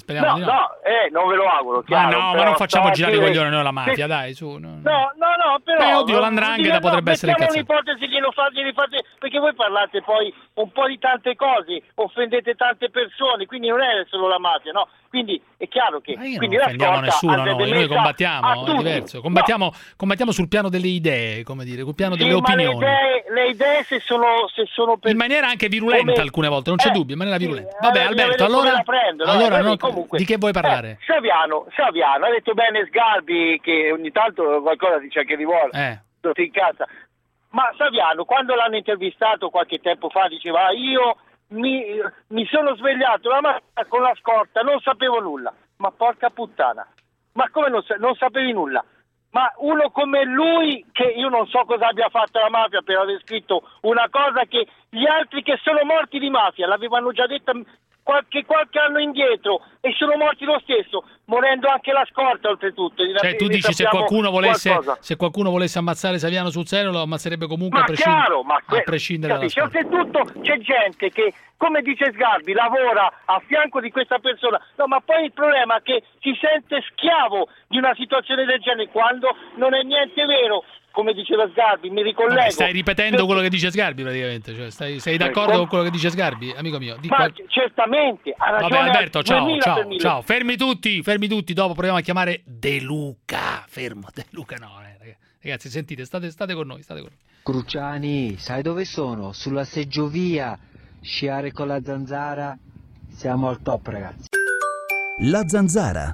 Speaker 19: Non ve lo auguro. Chiaro,
Speaker 6: ma non facciamo girare i coglioni noi alla mafia, dai, su.
Speaker 19: No, però.
Speaker 6: Oddio, l'andrangheta potrebbe essere incazzato.
Speaker 19: L'ipotesi che lo fate, perché voi parlate poi un po' di tante cose, offendete tante persone, quindi non è solo la mafia, no? Quindi è chiaro che.
Speaker 6: Io non offendiamo nessuno, noi combattiamo, è diverso. Combattiamo sul piano delle idee, come dire, sul piano delle opinioni.
Speaker 19: Le idee se sono per.
Speaker 6: In maniera anche virulenta alcune volte, non c'è dubbio, in maniera virulenta. Vabbè, Alberto,
Speaker 19: comunque,
Speaker 6: di che vuoi parlare?
Speaker 19: Saviano, ha detto bene Sgarbi che ogni tanto qualcosa dice anche di vuole. Si incazza. Ma Saviano, quando l'hanno intervistato qualche tempo fa, diceva io mi sono svegliato la mattina con la scorta, non sapevo nulla. Ma porca puttana, ma come non sapevi nulla? Ma uno come lui, che io non so cosa abbia fatto la mafia per aver scritto una cosa che gli altri che sono morti di mafia l'avevano già detta qualche anno indietro e sono morti lo stesso, morendo anche la scorta oltretutto.
Speaker 6: Cioè tu dici se qualcuno volesse ammazzare Saviano sul serio lo ammazzerebbe comunque
Speaker 19: a
Speaker 6: prescindere dalla scorta.
Speaker 19: Oltretutto c'è gente che, come dice Sgarbi, lavora a fianco di questa persona, ma poi il problema è che si sente schiavo di una situazione del genere quando non è niente vero. Come diceva Sgarbi, mi ricollego.
Speaker 6: Stai ripetendo quello che dice Sgarbi praticamente, cioè sei d'accordo con quello che dice Sgarbi, amico mio?
Speaker 19: Certamente, ha ragione.
Speaker 6: Vabbè Alberto, ciao, fermi tutti, dopo proviamo a chiamare De Luca. Fermo, De Luca no, ragazzi, sentite, state con noi,
Speaker 20: Cruciani, sai dove sono? Sulla seggiovia, sciare con la zanzara, siamo al top, ragazzi.
Speaker 21: La zanzara.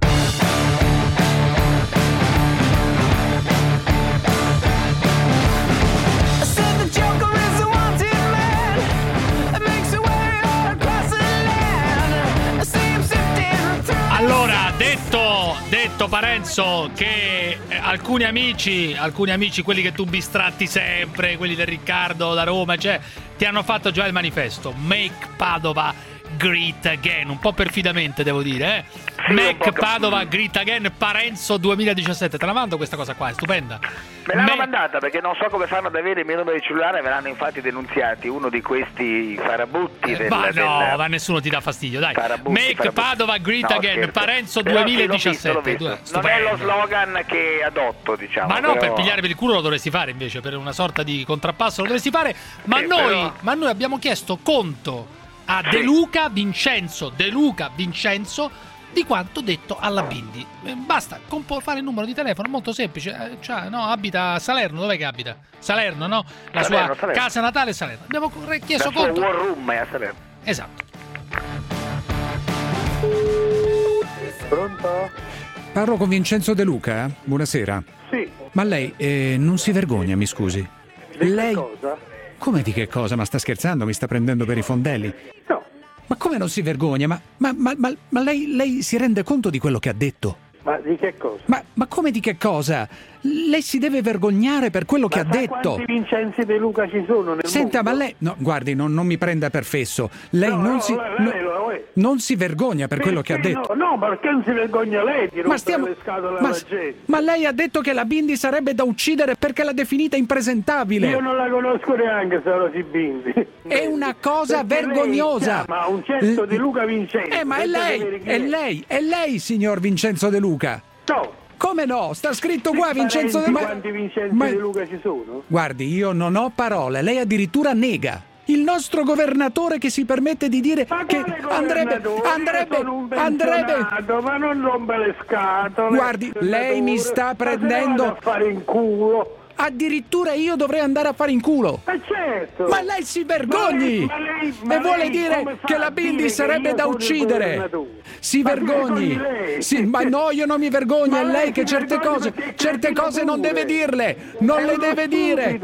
Speaker 6: Allora, detto Parenzo che alcuni amici, quelli che tu bistratti sempre, quelli del Riccardo da Roma, cioè, ti hanno fatto già il manifesto Make Padova Great Again, un po' perfidamente devo dire, Make Padova Great Again Parenzo 2017. Te la mando questa cosa qua, è stupenda.
Speaker 9: Me l'hanno mandata perché non so come fanno ad avere il mio numero di cellulare, verranno infatti denunziati uno di questi farabutti
Speaker 6: ma nessuno ti dà fastidio, dai. Make Padova Great Again Parenzo 2017.
Speaker 9: Non è lo slogan che adotto, diciamo.
Speaker 6: Ma no, per pigliare per il culo lo dovresti fare invece, per una sorta di contrappasso lo dovresti fare, ma noi abbiamo chiesto conto a De Luca Vincenzo di quanto detto alla Bindi. Basta fare il numero di telefono, molto semplice. Abita a Salerno, dov'è che abita? Salerno, no? La sua casa natale è Salerno. Abbiamo chiesto conto.
Speaker 9: La sua war room è a Salerno.
Speaker 6: Esatto.
Speaker 13: Pronto?
Speaker 22: Parlo con Vincenzo De Luca? Buonasera.
Speaker 13: Sì.
Speaker 22: Ma lei non si vergogna, mi scusi?
Speaker 13: Lei... cosa?
Speaker 22: Come di che cosa? Ma sta scherzando? Mi sta prendendo per i fondelli?
Speaker 13: No.
Speaker 22: Ma come non si vergogna? Ma lei si rende conto di quello che ha detto?
Speaker 13: Ma di che cosa?
Speaker 22: Ma come di che cosa? Lei si deve vergognare per quello che ha detto.
Speaker 13: Quanti Vincenzi De Luca ci sono nel
Speaker 22: Senta,
Speaker 13: mondo?
Speaker 22: ma lei... No, guardi, non mi prenda per fesso. Lei non si vergogna per quello che ha detto.
Speaker 13: No, perché non si vergogna lei di rompere le scatole alla gente?
Speaker 22: Ma lei ha detto che la Bindi sarebbe da uccidere perché l'ha definita impresentabile.
Speaker 13: Io non la conosco neanche se ora si Bindi.
Speaker 22: È una cosa vergognosa.
Speaker 13: Ma un certo De Luca Vincenzi.
Speaker 22: Ma è lei, signor Vincenzo De Luca.
Speaker 13: No.
Speaker 22: Come no? Sta scritto qua Vincenzo De Luca.
Speaker 13: Quanti Vincenzi De Luca ci sono?
Speaker 22: Guardi, io non ho parole, lei addirittura nega. Il nostro governatore che si permette di dire che andrebbe.
Speaker 13: Ma non rompe le scatole.
Speaker 22: Guardi, lei mi sta prendendo
Speaker 13: a fare in culo.
Speaker 22: Addirittura io dovrei andare a fare in culo.
Speaker 13: Certo.
Speaker 22: Ma lei si vergogni. E vuole dire che la Bindi sarebbe da uccidere. Si vergogni. Sì, ma no, io non mi vergogno. È lei che certe cose non deve dirle. Non le deve dire.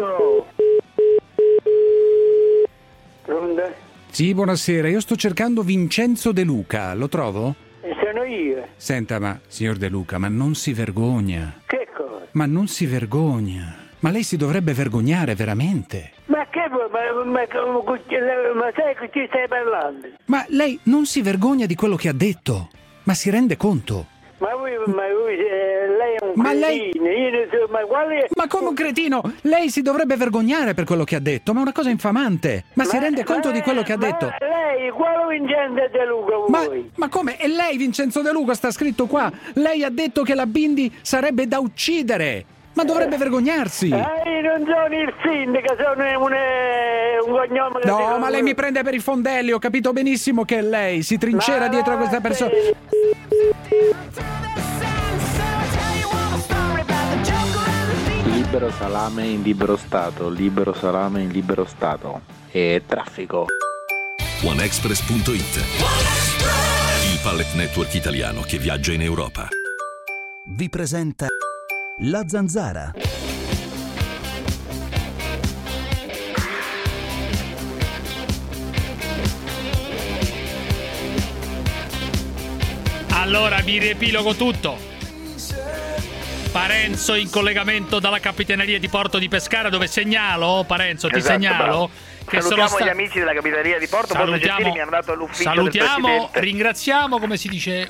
Speaker 22: Sì, buonasera. Io sto cercando Vincenzo De Luca. Lo trovo?
Speaker 13: Sono io.
Speaker 22: Senta, ma signor De Luca, ma non si vergogna.
Speaker 13: Che cosa?
Speaker 22: Ma non si vergogna. Ma lei si dovrebbe vergognare veramente.
Speaker 13: Ma che ma sai che ci stai parlando?
Speaker 22: Ma lei non si vergogna di quello che ha detto? Ma si rende conto?
Speaker 13: Ma lei è un cretino, io non so, ma quale...
Speaker 22: Ma come un cretino? Lei si dovrebbe vergognare per quello che ha detto, ma è una cosa infamante. Ma si rende conto di quello che ha detto?
Speaker 13: Lei, quale Vincenzo De Luca vuoi?
Speaker 22: Ma come? E lei, Vincenzo De Luca, sta scritto qua. Lei ha detto che la Bindi sarebbe da uccidere. Ma dovrebbe vergognarsi.
Speaker 13: Io non sono il sindaco, sono un cognome che...
Speaker 22: No, ma lei mi prende per i fondelli, ho capito benissimo che è lei. Si trincera dietro a questa persona.
Speaker 14: Libero salame in libero stato, libero salame in libero stato. E traffico.
Speaker 21: OneExpress.it, il pallet network italiano che viaggia in Europa, vi presenta La Zanzara.
Speaker 6: Allora vi riepilogo tutto. Parenzo in collegamento dalla Capitaneria di Porto di Pescara, dove segnalo, Parenzo, ti segnalo
Speaker 9: bravo.
Speaker 6: che
Speaker 9: salutiamo gli amici della Capitaneria di Porto. Salutiamo, mi hanno dato l'ufficio
Speaker 6: salutiamo, ringraziamo, come si dice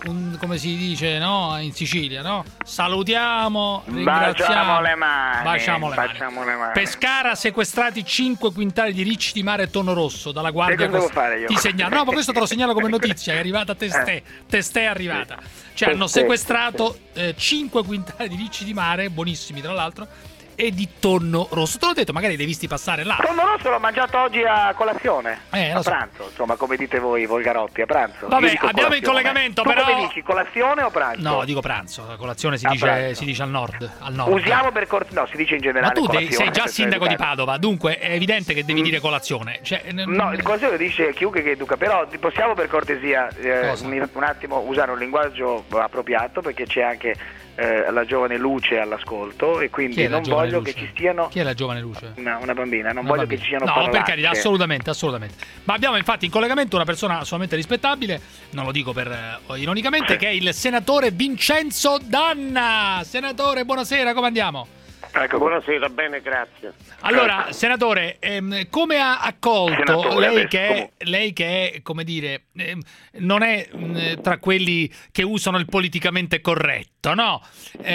Speaker 6: no? In Sicilia, no? Salutiamo, ringraziamo,
Speaker 9: baciamo le mani.
Speaker 6: Pescara, sequestrati 5 quintali di ricci di mare e tonno rosso dalla guardia.
Speaker 9: Che devo fare io?
Speaker 6: Ti segnalo. No, ma questo te lo segnalo come notizia, è arrivata testè è arrivata. Cioè hanno sequestrato 5 quintali di ricci di mare, buonissimi tra l'altro, e di tonno rosso. Te l'ho detto, magari li hai visti passare là.
Speaker 9: Tonno rosso l'ho mangiato oggi a colazione, a pranzo, insomma, come dite voi volgarotti, a pranzo.
Speaker 6: Vabbè, abbiamo in collegamento,
Speaker 9: tu
Speaker 6: però...
Speaker 9: come dici, colazione o pranzo?
Speaker 6: No, dico pranzo, la colazione si dice al nord.
Speaker 9: Usiamo per no, si dice in generale.
Speaker 6: Ma tu sei già sindaco di Padova, dunque è evidente che devi dire colazione. Cioè,
Speaker 9: no, il colazione dice chiunque che educa, però possiamo per cortesia un attimo usare un linguaggio appropriato, perché c'è anche la giovane Luce all'ascolto, e quindi non voglio
Speaker 6: Luce?
Speaker 9: che ci stiano...
Speaker 6: Che è la giovane Luce?
Speaker 9: Una bambina, non voglio che ci siano
Speaker 6: no, per carità, assolutamente. Ma abbiamo infatti in collegamento una persona assolutamente rispettabile, non lo dico per ironicamente, che è il senatore Vincenzo D'Anna. Senatore, buonasera, come andiamo?
Speaker 13: Ecco, buonasera, bene, grazie.
Speaker 6: Allora, senatore, come ha accolto lei che è, come dire, non è tra quelli che usano il politicamente corretto, no?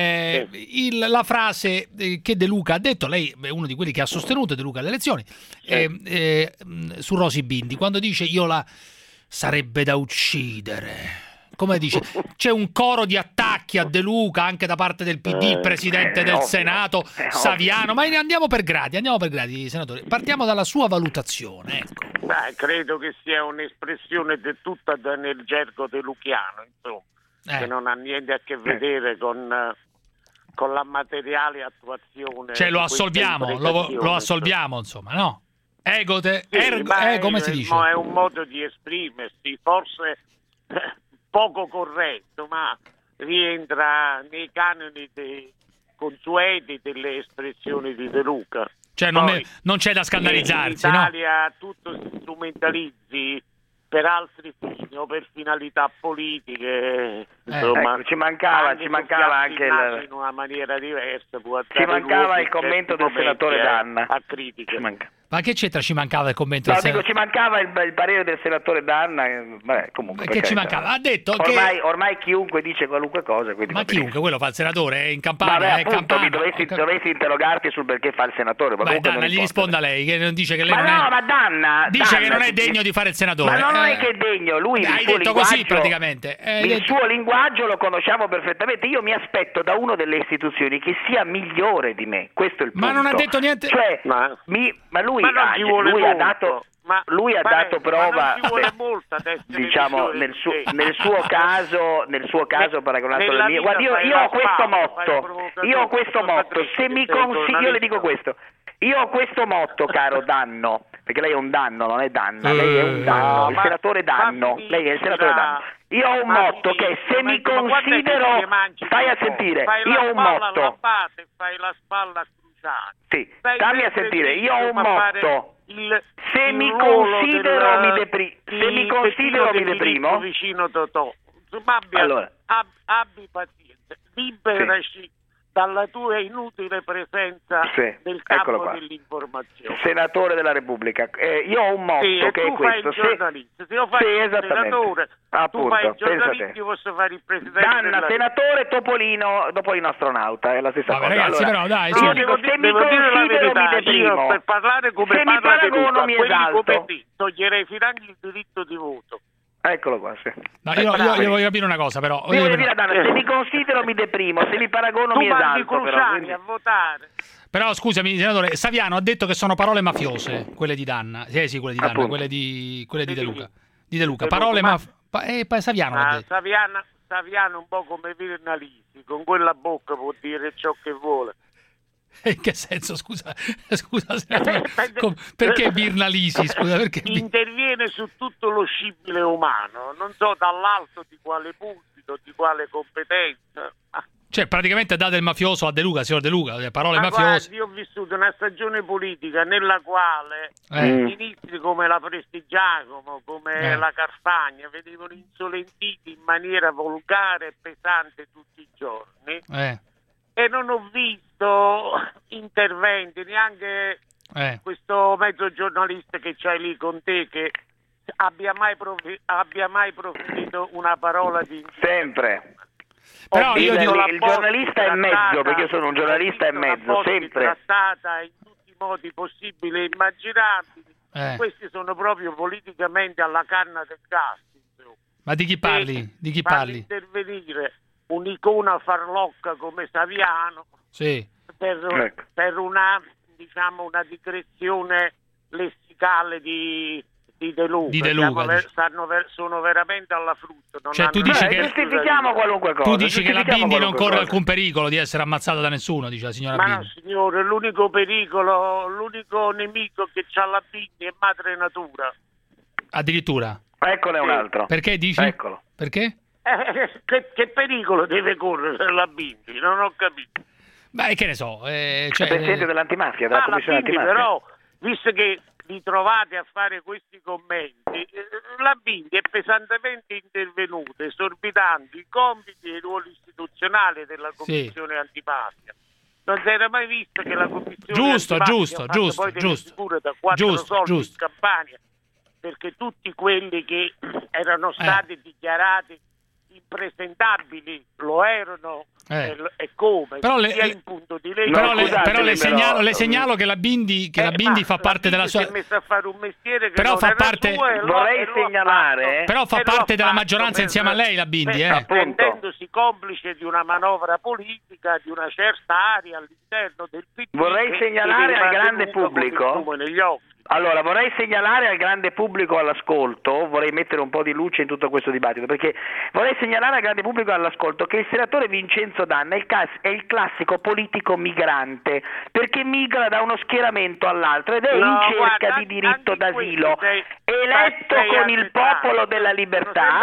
Speaker 6: La frase che De Luca ha detto, lei è uno di quelli che ha sostenuto De Luca alle elezioni, su Rosy Bindi, quando dice io la sarebbe da uccidere. Come dice, c'è un coro di attacchi a De Luca anche da parte del PD, il presidente del Senato, Saviano, ma andiamo per gradi, senatore. Partiamo dalla sua valutazione. Ecco.
Speaker 13: Beh, credo che sia un'espressione del tutta nel gergo deluchiano, insomma, che non ha niente a che vedere con la materiale attuazione.
Speaker 6: Cioè lo assolviamo, insomma, no? Come si dice?
Speaker 13: È un modo di esprimersi, forse... poco corretto, ma rientra nei canoni consueti delle espressioni di De Luca.
Speaker 6: Cioè non c'è da scandalizzarsi,
Speaker 13: in Italia tutto si strumentalizzi per altri fini o per finalità politiche, insomma,
Speaker 1: ecco, ci mancava anche
Speaker 13: in una maniera diversa,
Speaker 1: ci mancava il commento del senatore D'Anna
Speaker 13: a critiche.
Speaker 6: Ma che c'entra? Ci mancava il commento
Speaker 1: del senatore? Ci mancava il parere del senatore D'Anna. Vabbè, comunque,
Speaker 6: che ci mancava? Ha detto
Speaker 1: ormai chiunque dice qualunque cosa. Ma
Speaker 6: chiunque, quello fa il senatore, è in Campania.
Speaker 1: Vabbè, appunto, dovessi interrogarti sul perché fa il senatore.
Speaker 6: Beh, D'Anna, gli risponda lei, che non dice che lei
Speaker 1: D'Anna
Speaker 6: dice che non è degno di fare il senatore.
Speaker 1: Ma non è che è degno, lui
Speaker 6: hai detto così praticamente.
Speaker 1: Il suo linguaggio lo conosciamo perfettamente. Io mi aspetto da uno delle istituzioni che sia migliore di me. Questo è il punto.
Speaker 6: Ma non ha detto niente.
Speaker 1: Cioè, lui ha dato prova, diciamo, nel suo caso paragonato al mio. Guarda, io ho questo motto, se mi io le dico questo. Io ho questo motto, caro Danno, perché lei è un danno, non è Danna, lei è un danno, il senatore Danno, lei è il senatore Danno. Io ho un motto che se mi considero, stai a sentire, io ho un motto.
Speaker 13: Fai la spalla crociata.
Speaker 1: Sì, stammi a sentire, io ho un motto. Se mi considero mi deprimo,
Speaker 13: vicino Totò. Abbi pazienza, liberaci dalla tua inutile presenza nel campo dell'informazione.
Speaker 1: Senatore della Repubblica, io ho un motto che è questo.
Speaker 13: Se io faccio il senatore, tu fai il giornalista, io posso fare il presidente.
Speaker 1: Danna, senatore, Topolino astronauta, è la stessa cosa.
Speaker 6: Ragazzi,
Speaker 1: allora,
Speaker 6: però dai,
Speaker 1: io dico, se mi considero mi deprimo,
Speaker 13: io per parlare come
Speaker 1: se mi paragono mi esalto,
Speaker 13: toglierei finanche il diritto di voto.
Speaker 1: Eccolo qua, sì.
Speaker 6: No, io voglio capire una cosa, però.
Speaker 1: Se mi considero mi deprimo, se mi paragono mi esalto.
Speaker 13: A votare.
Speaker 6: Però scusami, senatore, Saviano ha detto che sono parole mafiose, quelle di Danna. Sì, quelle di Danna, quelle di De Luca. Di De Luca. Parole Saviano l'ha detto.
Speaker 13: Saviano un po' come Virnalisi, con quella bocca può dire ciò che vuole.
Speaker 6: In che senso, scusa senatore, perché Virnalisi, scusa, perché
Speaker 13: interviene su tutto lo scibile umano, non so dall'alto di quale pulpito, di quale competenza.
Speaker 6: Cioè praticamente dà del mafioso a De Luca, signor De Luca, le parole mafiose.
Speaker 13: Guardi, io ho vissuto una stagione politica nella quale ministri come la Prestigiacomo, come la Carfagna venivano insolentiti in maniera volgare e pesante tutti i giorni. E non ho visto interventi, neanche questo mezzo giornalista che c'hai lì con te che abbia mai proferito una parola di
Speaker 1: sempre. Però il giornalista è mezzo, perché io sono un giornalista e mezzo, sempre
Speaker 13: trattata in tutti i modi possibili e immaginabili. Questi sono proprio politicamente alla canna del gas.
Speaker 6: Ma di chi parli? Di chi parli?
Speaker 13: Intervenire un'icona farlocca come Saviano per una, diciamo, una digressione lessicale di De Luca, sono veramente alla frutta.
Speaker 6: Cioè, tu dici che
Speaker 1: giustifichiamo qualunque cosa.
Speaker 6: Tu dici che la Bindi non corre alcun pericolo di essere ammazzata da nessuno, dice la signora Bindi.
Speaker 13: Ma no, signore, l'unico pericolo, l'unico nemico che c'ha la Bindi è madre natura.
Speaker 6: Addirittura?
Speaker 1: Eccone un altro.
Speaker 6: Perché dici?
Speaker 1: Eccolo.
Speaker 6: Perché?
Speaker 13: Che pericolo deve correre la Bindi? Non ho capito.
Speaker 6: Beh, che ne so.
Speaker 1: È presidente dell'antimafia, della commissione
Speaker 13: Bindi,
Speaker 1: antimafia.
Speaker 13: però, visto che vi trovate a fare questi commenti, la Bindi è pesantemente intervenuta, esorbitando i compiti e i ruoli istituzionali della commissione antimafia. Non si era mai visto che la commissione
Speaker 6: giusto,
Speaker 13: figure da 4 soldi in Campania, perché tutti quelli che erano stati dichiarati impresentabili lo erano e come
Speaker 6: però
Speaker 13: in punto di legge.
Speaker 6: Però le segnalo che la Bindi fa parte della sua,
Speaker 13: si è messa a fare un mestiere che
Speaker 6: però
Speaker 13: non
Speaker 6: fa
Speaker 13: era
Speaker 6: parte
Speaker 13: suo,
Speaker 1: vorrei segnalare
Speaker 6: però fa parte della maggioranza insieme a lei la Bindi
Speaker 13: rendendosi complice di una manovra politica di una certa area all'interno del PD.
Speaker 1: Vorrei segnalare al grande pubblico Allora, vorrei segnalare al grande pubblico all'ascolto, vorrei mettere un po' di luce in tutto questo dibattito, perché vorrei segnalare al grande pubblico all'ascolto che il senatore Vincenzo D'Anna è il classico politico migrante, perché migra da uno schieramento all'altro ed è in cerca di diritto d'asilo, eletto con il Popolo della Libertà,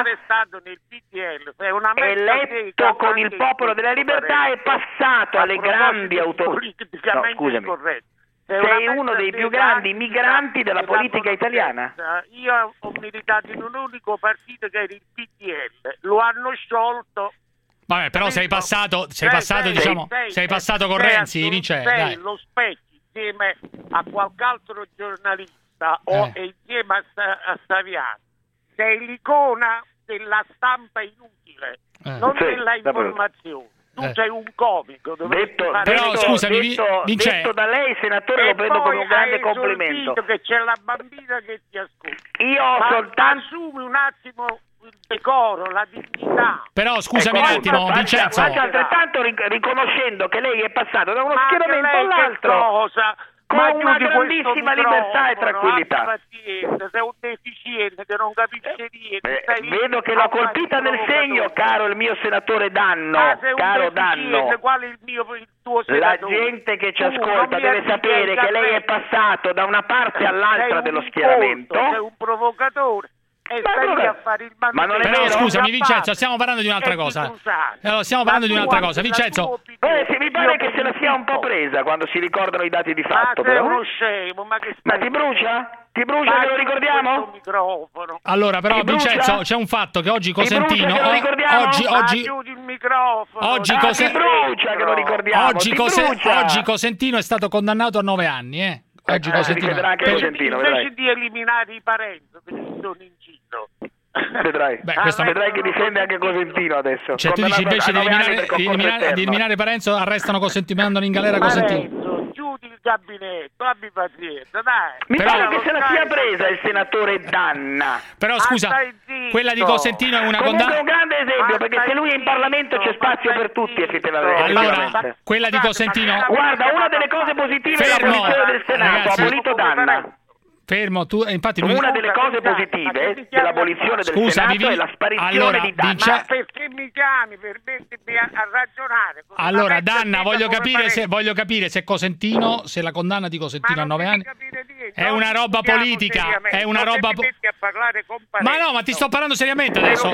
Speaker 1: eletto con il Popolo della Libertà e passato alle grandi autorità. No, scusami. Sei uno dei più grandi migranti della politica italiana.
Speaker 13: Io ho militato in un unico partito che era il PDL, lo hanno sciolto.
Speaker 6: Vabbè, però sei passato con Renzi, Vincenzo.
Speaker 13: Sei lo specchio insieme a qualche altro giornalista e insieme a Saviano. Sei l'icona della stampa inutile, non della informazione. Tu sei un comico.
Speaker 6: Però scusami,
Speaker 1: detto da lei, senatore, lo prendo come un grande complimento.
Speaker 13: Che c'è la bambina che ti ascolta.
Speaker 1: Io ho soltanto.
Speaker 13: Assumi un attimo il decoro, la dignità.
Speaker 6: Però scusami un attimo, Vincenzo.
Speaker 1: Faccia altrettanto riconoscendo che lei è passato da uno schieramento all'altro. Con una grandissima libertà e tranquillità.
Speaker 13: Sei un deficiente che non capisce niente.
Speaker 1: Vedo che l'ho colpita nel segno, caro il mio senatore Danno. Caro Danno.
Speaker 13: Qual è il tuo senatore?
Speaker 1: La gente che ci ascolta deve sapere che lei è passato da una parte all'altra dello schieramento.
Speaker 13: Sei un provocatore. E stai a fare il
Speaker 6: Però scusami Vincenzo, stiamo parlando di un'altra cosa. Stiamo parlando di un'altra cosa, Vincenzo.
Speaker 1: Mi pare che se la sia un po' presa quando si ricordano i dati di fatto.
Speaker 13: Ma sei uno scemo, ma che
Speaker 1: ti brucia? Ti brucia che lo ricordiamo?
Speaker 6: Allora, però Vincenzo, c'è un fatto che oggi Cosentino oggi Cosentino è stato condannato a 9 anni, Oggi Cosentino.
Speaker 13: Invece di eliminare i parenti che ci sono in giro.
Speaker 1: Vedrai che difende anche Cosentino adesso.
Speaker 6: Cioè tu dici invece di eliminare Parenzo arrestano Cosentino, mandano in galera Cosentino.
Speaker 13: Giù il gabinetto, abbi pazienza, dai.
Speaker 1: Mi pare che se la sia presa il senatore Danna.
Speaker 6: Però scusa, quella di Cosentino è una condanna.
Speaker 1: È un grande esempio, perché se lui è in Parlamento c'è spazio per tutti effettivamente.
Speaker 6: Allora, quella di Cosentino.
Speaker 1: Guarda, una delle cose positive dell'abolizione del Senato, ha abolito Danna.
Speaker 6: Fermo, tu infatti
Speaker 1: una delle cose positive dell'abolizione del Senato è la sparizione di Danna.
Speaker 13: Ma perché mi chiami per mettermi a ragionare?
Speaker 6: Allora Danna, voglio capire se Cosentino, se la condanna di Cosentino a 9 anni è una roba politica, è una roba Ma no, ma ti sto parlando seriamente adesso.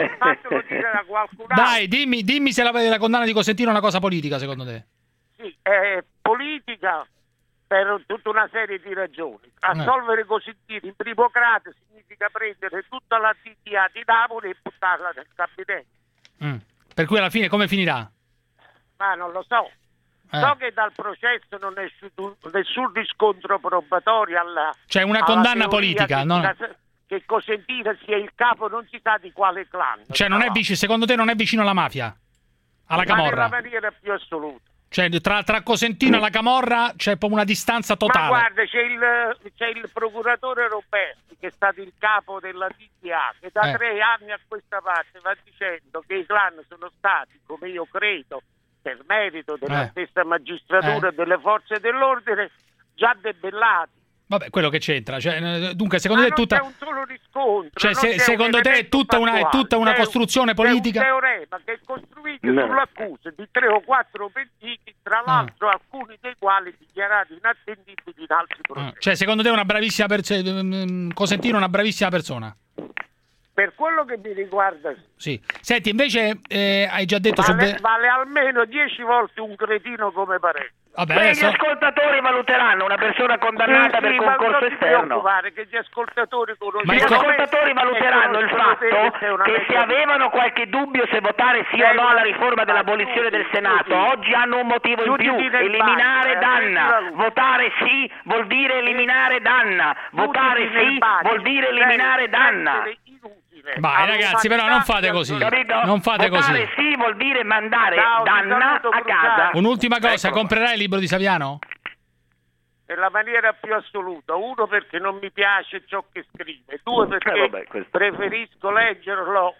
Speaker 6: Dai, dimmi se la condanna di Cosentino è una cosa politica secondo te.
Speaker 13: Sì, è politica per tutta una serie di ragioni. Assolvere Cosentino in primo grado significa prendere tutta la DDA di Napoli e buttarla nel gabinetto.
Speaker 6: Per cui alla fine come finirà?
Speaker 13: Ma non lo so. So che dal processo non è nessun riscontro probatorio
Speaker 6: cioè una condanna politica, no?
Speaker 13: Che Cosentino sia il capo non si sa di quale clan.
Speaker 6: Cioè non è secondo te non è vicino alla mafia? Alla camorra?
Speaker 13: Ma nella maniera più assoluta.
Speaker 6: Cioè tra Cosentino e la camorra c'è proprio una distanza totale.
Speaker 13: Ma guarda, c'è il procuratore Roberti che è stato il capo della DDA che da 3 anni a questa parte va dicendo che i clan sono stati, come io credo, per merito della stessa magistratura e delle forze dell'ordine, già debellati.
Speaker 6: Vabbè, quello che c'entra, cioè, dunque secondo te è tutta
Speaker 13: non c'è un solo riscontro,
Speaker 6: cioè secondo te è tutta una costruzione politica?
Speaker 13: È un teorema che è costruito sull'accusa di 3 o 4 pentiti, tra l'altro alcuni dei quali dichiarati inattendibili in altri processi.
Speaker 6: Cioè secondo te è una bravissima Cosentino è una bravissima persona?
Speaker 13: Per quello che mi riguarda
Speaker 6: sì. Senti, invece hai già detto
Speaker 13: vale almeno 10 volte un cretino come Parenzo.
Speaker 1: Vabbè, gli ascoltatori valuteranno una persona condannata per concorso esterno.
Speaker 13: Che gli ascoltatori
Speaker 1: valuteranno il fatto che se avevano qualche dubbio se votare sì o no alla riforma dell'abolizione del Senato, oggi hanno un motivo in più: eliminare Danna. Votare sì vuol dire eliminare Danna. Votare sì vuol dire eliminare Danna.
Speaker 6: Vai ragazzi, però non fate così.
Speaker 1: Capito?
Speaker 6: Non fate così.
Speaker 1: Votare sì vuol dire mandare Danna a casa.
Speaker 6: Un'ultima cosa, comprerai il libro di Saviano?
Speaker 13: Nella maniera più assoluta. 1 perché non mi piace ciò che scrive, 2 perché preferisco leggerlo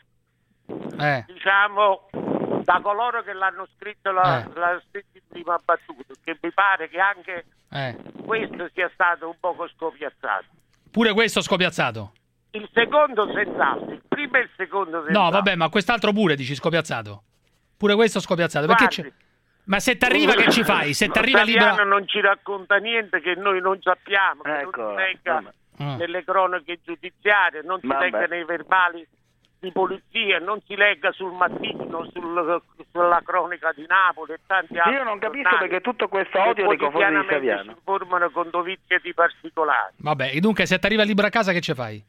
Speaker 13: diciamo da coloro che l'hanno scritto l'ha scritto in prima battuta, che mi pare che anche questo sia stato un poco scopiazzato.
Speaker 6: Pure questo scopiazzato?
Speaker 13: Il secondo senz'altro, il primo e il secondo senz'altro.
Speaker 6: No, vabbè, ma quest'altro pure dici scopiazzato. Pure questo scopiazzato. Perché ma se t'arriva che ci fai? Se t'arriva libera...
Speaker 13: non ci racconta niente che noi non sappiamo, che non si legga nelle cronache giudiziarie, non si legga nei verbali di polizia, non si legga sul mattino, sulla cronaca di Napoli e tanti altri.
Speaker 1: Io non capisco perché tutto questo odio nei confronti di Saviano
Speaker 13: si formano con dovizie di particolari.
Speaker 6: Vabbè, e dunque se ti arriva il libro a casa che ci fai?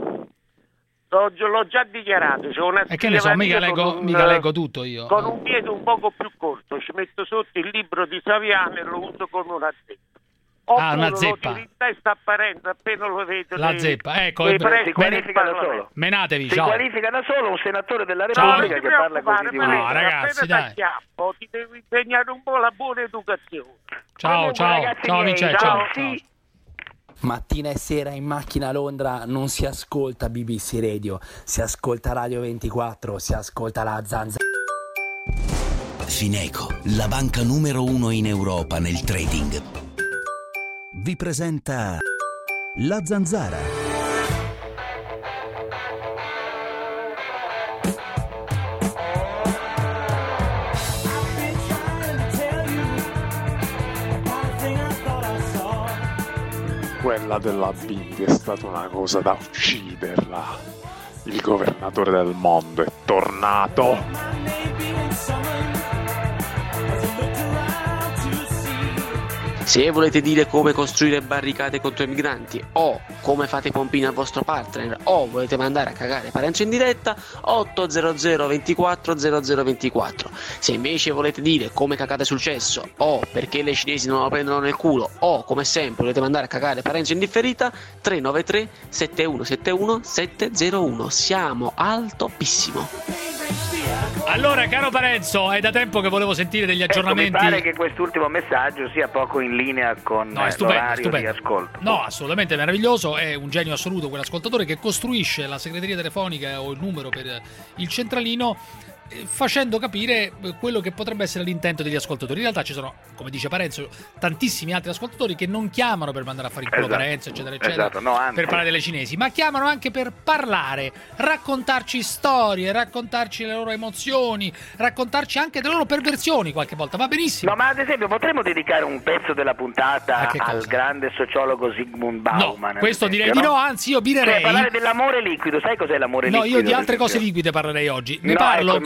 Speaker 13: L'ho già dichiarato, c'è una
Speaker 6: e che ne so, mica leggo tutto io.
Speaker 13: Con un piede un poco più corto, ci metto sotto il libro di Saviano e lo uso come una zeppa.
Speaker 6: Una zeppa.
Speaker 13: Lo tiro in testa apparente, appena lo vedo.
Speaker 6: La zeppa, ecco.
Speaker 1: Si qualifica da solo.
Speaker 6: Menatevi,
Speaker 1: ciao. Si qualifica da solo un senatore della Repubblica che parla così di
Speaker 6: no, ragazzi, dai.
Speaker 13: Ti devi insegnare un po' la buona educazione.
Speaker 6: Ciao, ciao, Vincenzo. Ciao. Sì.
Speaker 4: Mattina e sera in macchina a Londra non si ascolta BBC Radio, si ascolta Radio 24, si ascolta la Zanzara.
Speaker 21: Fineco, la banca numero 1 in Europa nel trading, vi presenta la Zanzara.
Speaker 8: Quella della Bindi è stata una cosa da ucciderla. Il governatore del mondo è tornato.
Speaker 7: Se volete dire come costruire barricate contro i migranti, o come fate i pompini al vostro partner, o volete mandare a cagare Parenzo in diretta, 800 24 0024. Se invece volete dire come cagate sul cesso, o perché le cinesi non lo prendono nel culo, o come sempre volete mandare a cagare Parenzo in differita, 393 7171 701. Siamo al toppissimo.
Speaker 6: Allora, caro Parenzo, è da tempo che volevo sentire degli aggiornamenti.
Speaker 1: Mi pare che quest'ultimo messaggio sia poco in linea con l'orario di ascolto.
Speaker 6: No, assolutamente meraviglioso, è un genio assoluto quell'ascoltatore che costruisce la segreteria telefonica o il numero per il centralino, facendo capire quello che potrebbe essere l'intento degli ascoltatori. In realtà ci sono, come dice Parenzo, tantissimi altri ascoltatori che non chiamano per mandare a fare il culo Parenzo, eccetera, eccetera, per parlare delle cinesi, ma chiamano anche per parlare, raccontarci storie, raccontarci le loro emozioni, raccontarci anche delle loro perversioni qualche volta, va benissimo.
Speaker 1: No, ma ad esempio potremmo dedicare un pezzo della puntata al grande sociologo Sigmund Bauman?
Speaker 6: No, questo direi di no, anzi io birerei.
Speaker 1: Parlare dell'amore liquido, sai cos'è l'amore liquido?
Speaker 6: No, io di altre cose liquide parlerei oggi. Ne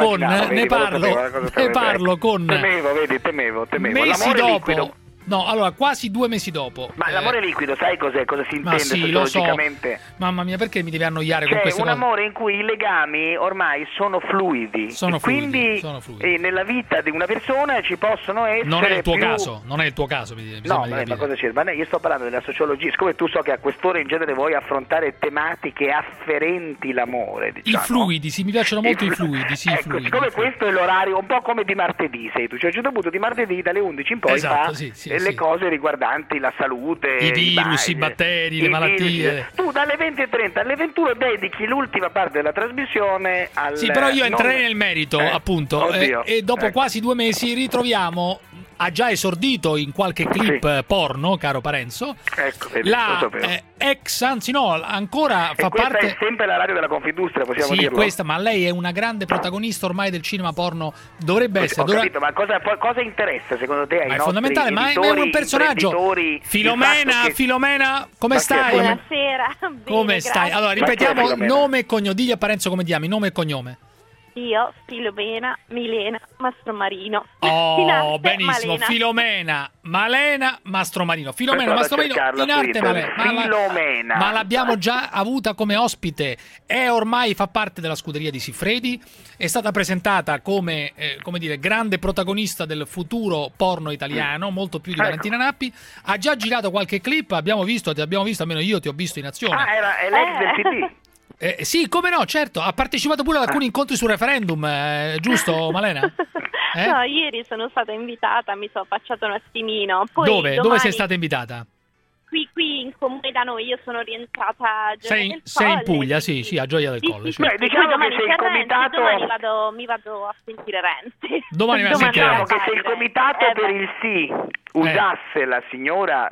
Speaker 6: parlo con
Speaker 1: temevo.
Speaker 6: Mesi
Speaker 1: l'amore
Speaker 6: dopo.
Speaker 1: Liquido.
Speaker 6: No, allora quasi 2 mesi dopo.
Speaker 1: Ma l'amore liquido, sai cos'è? Cosa si intende sociologicamente?
Speaker 6: So. Mamma mia, perché mi devi annoiare con queste
Speaker 1: cose?
Speaker 6: Cioè,
Speaker 1: un amore in cui i legami ormai sono fluidi. Quindi nella vita di una persona ci possono essere
Speaker 6: non è il tuo caso, mi
Speaker 1: no, ma cosa c'è? Ma io sto parlando della sociologia, siccome tu so che a quest'ora in genere vuoi affrontare tematiche afferenti l'amore, diciamo.
Speaker 6: I fluidi, sì, mi piacciono molto i fluidi, sì,
Speaker 1: ecco,
Speaker 6: fluidi,
Speaker 1: siccome questo è l'orario un po' come di martedì, sei tu, cioè a un certo punto di martedì dalle 11 in poi le cose riguardanti la salute,
Speaker 6: i virus, i batteri, le malattie.
Speaker 1: Tu dalle 20:30 alle 21 dedichi l'ultima parte della trasmissione al...
Speaker 6: Sì, però io entrerei nel merito, appunto, e dopo quasi 2 mesi ritroviamo... Ha già esordito in qualche clip porno, caro Parenzo.
Speaker 1: Ecco,
Speaker 6: la anzi no, ancora fa parte.
Speaker 1: È sempre la radio della Confindustria, possiamo dirlo.
Speaker 6: Questa, ma lei è una grande protagonista ormai del cinema porno. Dovrebbe essere.
Speaker 1: Capito, ma cosa interessa secondo te ai
Speaker 6: è fondamentale, ma è un personaggio. Filomena, come stai?
Speaker 23: Buonasera.
Speaker 6: Come stai? Allora, ripetiamo nome e cognome. Digli a Parenzo come ti chiami, nome e cognome.
Speaker 23: Io, Filomena, Milena, Mastromarino.
Speaker 6: Oh, benissimo, Malena. Filomena, Malena, Mastromarino. Filomena, Mastromarino, in arte
Speaker 1: Filomena.
Speaker 6: Ma l'abbiamo già avuta come ospite. Ormai fa parte della scuderia di Siffredi. È stata presentata come grande protagonista del futuro porno italiano, molto più di Valentina Nappi. Ha già girato qualche clip, ti abbiamo visto, almeno io ti ho visto in azione.
Speaker 1: È l'ex del PD.
Speaker 6: Sì, come no, certo, ha partecipato pure ad alcuni incontri sul referendum, giusto Malena?
Speaker 23: No, ieri sono stata invitata, mi sono affacciata un attimino. Poi
Speaker 6: Dove sei stata invitata?
Speaker 23: Qui in comune da noi, io sono rientrata a Gioia del Colle.
Speaker 6: Sei in Puglia, sì, a Gioia del Colle.
Speaker 23: Sì. Diciamo che sei il comitato... Domani mi vado a sentire Renzi.
Speaker 6: Domani mi
Speaker 1: diciamo che sei il comitato per il sì, usasse la signora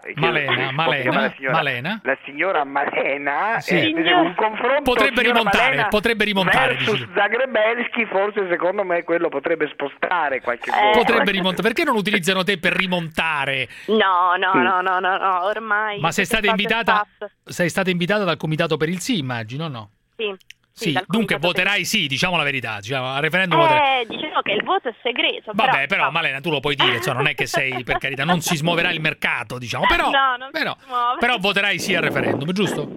Speaker 6: Malena,
Speaker 1: la signora Malena,
Speaker 6: sì.
Speaker 1: Un confronto
Speaker 6: potrebbe rimontare
Speaker 1: versus Zagrebelsky, forse secondo me quello potrebbe spostare qualche voto.
Speaker 6: Potrebbe rimontare. Perché non utilizzano te per rimontare?
Speaker 23: No, ormai.
Speaker 6: Ma sei stata invitata dal Comitato per il Sì, immagino, no?
Speaker 23: Sì,
Speaker 6: dunque voterai sì, diciamo la verità, al referendum voterai.
Speaker 23: Diciamo che il voto è segreto.
Speaker 6: Vabbè, però Malena, tu lo puoi dire, non è che sei, per carità, non si smuoverà il mercato, diciamo, però voterai sì al referendum, giusto?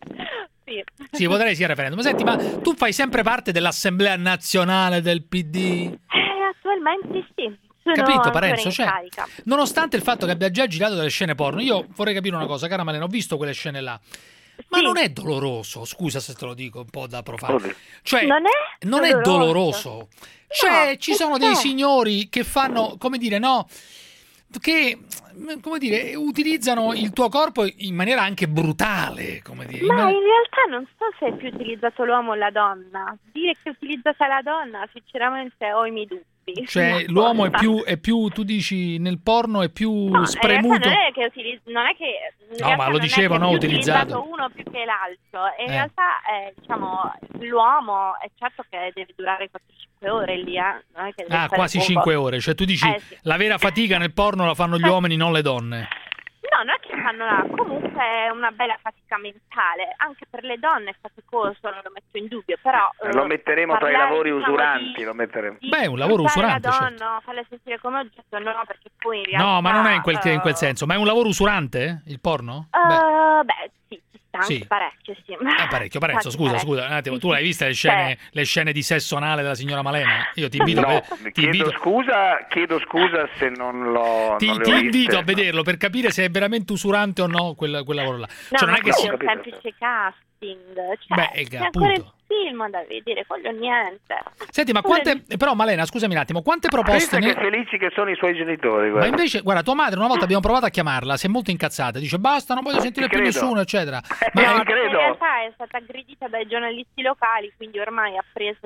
Speaker 6: Sì, voterai sì al referendum. Senti, ma tu fai sempre parte dell'Assemblea Nazionale del PD?
Speaker 23: Attualmente sì.
Speaker 6: Capito, Parenzo? Nonostante il fatto che abbia già girato delle scene porno, io vorrei capire una cosa, cara Malena, ho visto quelle scene là. Ma non è doloroso, scusa se te lo dico un po' da profano. Cioè, non è doloroso. Cioè, ci sono dei signori che fanno, che utilizzano il tuo corpo in maniera anche brutale,
Speaker 23: Ma in realtà non so se è più utilizzato l'uomo o la donna. Dire che è utilizzata la donna, sinceramente ho i miei dubbi.
Speaker 6: Cioè, l'uomo è più, tu dici, nel porno è più spremuto.
Speaker 23: Non è che
Speaker 6: ma lo dicevo, utilizzato
Speaker 23: uno più che l'altro. In realtà, l'uomo è certo che deve durare 4-5 ore lì, non è che deve
Speaker 6: quasi 5 ore. Cioè, tu dici, la vera fatica nel porno la fanno gli uomini, non le donne.
Speaker 23: No, non è che fanno comunque è una bella fatica mentale, anche per le donne è faticoso, non lo metto in dubbio, però
Speaker 1: lo metteremo tra i lavori usuranti, lo metteremo.
Speaker 6: Un lavoro usurante,
Speaker 23: la donna, farla sentire come oggetto, no, perché poi in realtà
Speaker 6: no, ma non è in quel senso, ma è un lavoro usurante, il porno?
Speaker 23: Sì, parecchio, sì.
Speaker 6: Parecchio, scusa, un attimo, tu l'hai vista le scene di sesso anale della signora Malena? Io ti invito
Speaker 1: chiedo scusa se non l'ho
Speaker 6: ti invito a vederlo per capire se è veramente usurante o no quel lavoro là.
Speaker 23: No, non è che sia un semplice casting, c'è ancora il film da vedere, quello niente.
Speaker 6: Senti, ma però Malena, scusami un attimo, quante proposte
Speaker 1: che felici che sono i suoi genitori, guarda.
Speaker 6: Ma invece, guarda, tua madre una volta abbiamo provato a chiamarla, si è molto incazzata, dice basta, non voglio sentire più nessuno, eccetera.
Speaker 23: Ma in realtà è stata aggredita dai giornalisti locali, quindi ormai ha preso,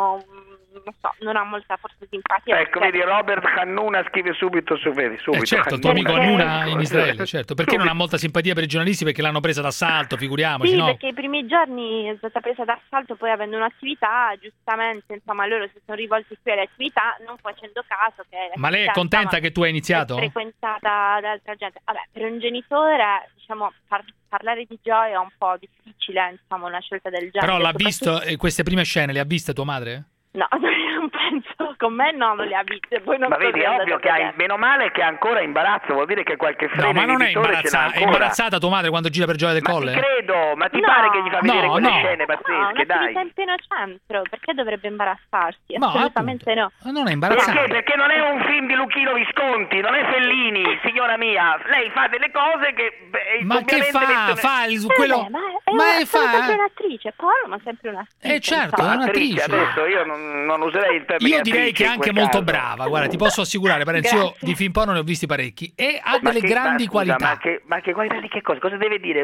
Speaker 23: non so, non ha molta forse simpatia.
Speaker 1: Ecco, vedi, Robert Hannuna scrive subito su subito.
Speaker 6: Certo, il tuo amico Hannuna in Israele, certo. Perché non ha molta simpatia per i giornalisti? Perché l'hanno presa d'assalto, figuriamoci,
Speaker 23: sì,
Speaker 6: no?
Speaker 23: Perché i primi giorni è stata presa d'assalto, poi avendo un'attività, giustamente, insomma, loro si sono rivolti qui alle attività, non facendo caso che...
Speaker 6: Ma lei è contenta che tu hai iniziato?
Speaker 23: È frequentata da altra gente. Vabbè, per un genitore, parlare di gioia è un po' difficile, insomma, una scelta del genere.
Speaker 6: Però l'ha visto, queste prime scene le ha viste tua madre?
Speaker 23: No, non penso, con me no, non le ha viste. Poi non
Speaker 1: ma vedi, è ovvio che meno male che ha ancora imbarazzo, vuol dire che qualche freno.
Speaker 6: No, ma non è imbarazzata tua madre quando gira per Gioia del Colle?
Speaker 1: Ti credo, ma ti pare che gli fa vedere quelle scene pazzesche, dai?
Speaker 23: No, in pieno centro, perché dovrebbe imbarazzarsi? Assolutamente no.
Speaker 6: Non è imbarazzata.
Speaker 1: Perché non è un film di Luchino Visconti, non è Fellini, signora mia. Lei fa delle cose che
Speaker 6: ma che fa? Fa quello.
Speaker 23: Ma è sempre un'attrice, ma sempre un'attrice.
Speaker 6: Certo, è un'attrice.
Speaker 1: Adesso io non userei il termine.
Speaker 6: Io direi che è anche molto brava, guarda, ti posso assicurare, Parenzo, io di film porno ne ho visti parecchi e ha delle grandi qualità.
Speaker 1: Ma che qualità di che cosa? Cosa deve dire?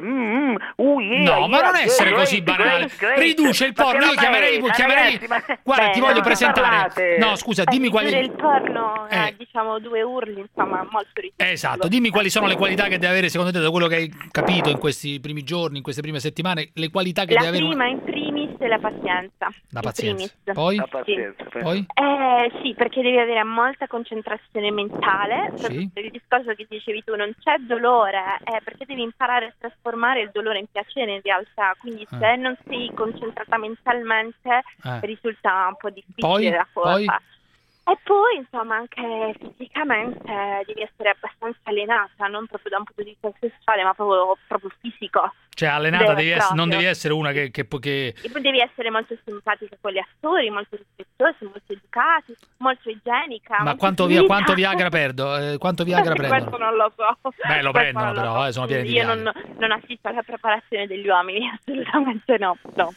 Speaker 6: No, ma non essere così banale. Riduce il porno, io chiamerei. Guarda, ti voglio presentare. No, scusa, dimmi quali.
Speaker 23: Il porno, diciamo 2 urli, insomma, molto ridicolo.
Speaker 6: Esatto, dimmi quali sono le qualità che deve avere secondo te, da quello che hai capito in questi primi giorni, in queste prime settimane, le qualità che deve avere.
Speaker 23: La prima in primis è la pazienza.
Speaker 6: La pazienza. Poi? Poi?
Speaker 23: Sì, perché devi avere molta concentrazione mentale.
Speaker 6: Sì.
Speaker 23: Il discorso che dicevi tu, non c'è dolore, perché devi imparare a trasformare il dolore in piacere in realtà. Quindi se non sei concentrata mentalmente risulta un po' difficile la cosa.
Speaker 6: Poi?
Speaker 23: E poi, insomma, anche fisicamente devi essere abbastanza allenata, non proprio da un punto di vista sessuale, ma proprio fisico.
Speaker 6: Cioè, allenata non devi essere una che...
Speaker 23: E poi devi essere molto simpatica con gli attori, molto rispettosi, molto educati, molto igienica.
Speaker 6: Ma quanto Viagra perdo? Quanto Viagra prendo?
Speaker 23: Questo non lo so.
Speaker 6: Beh, lo prendono però, sono pieni di Viagra.
Speaker 23: Io non assisto alla preparazione degli uomini, assolutamente no.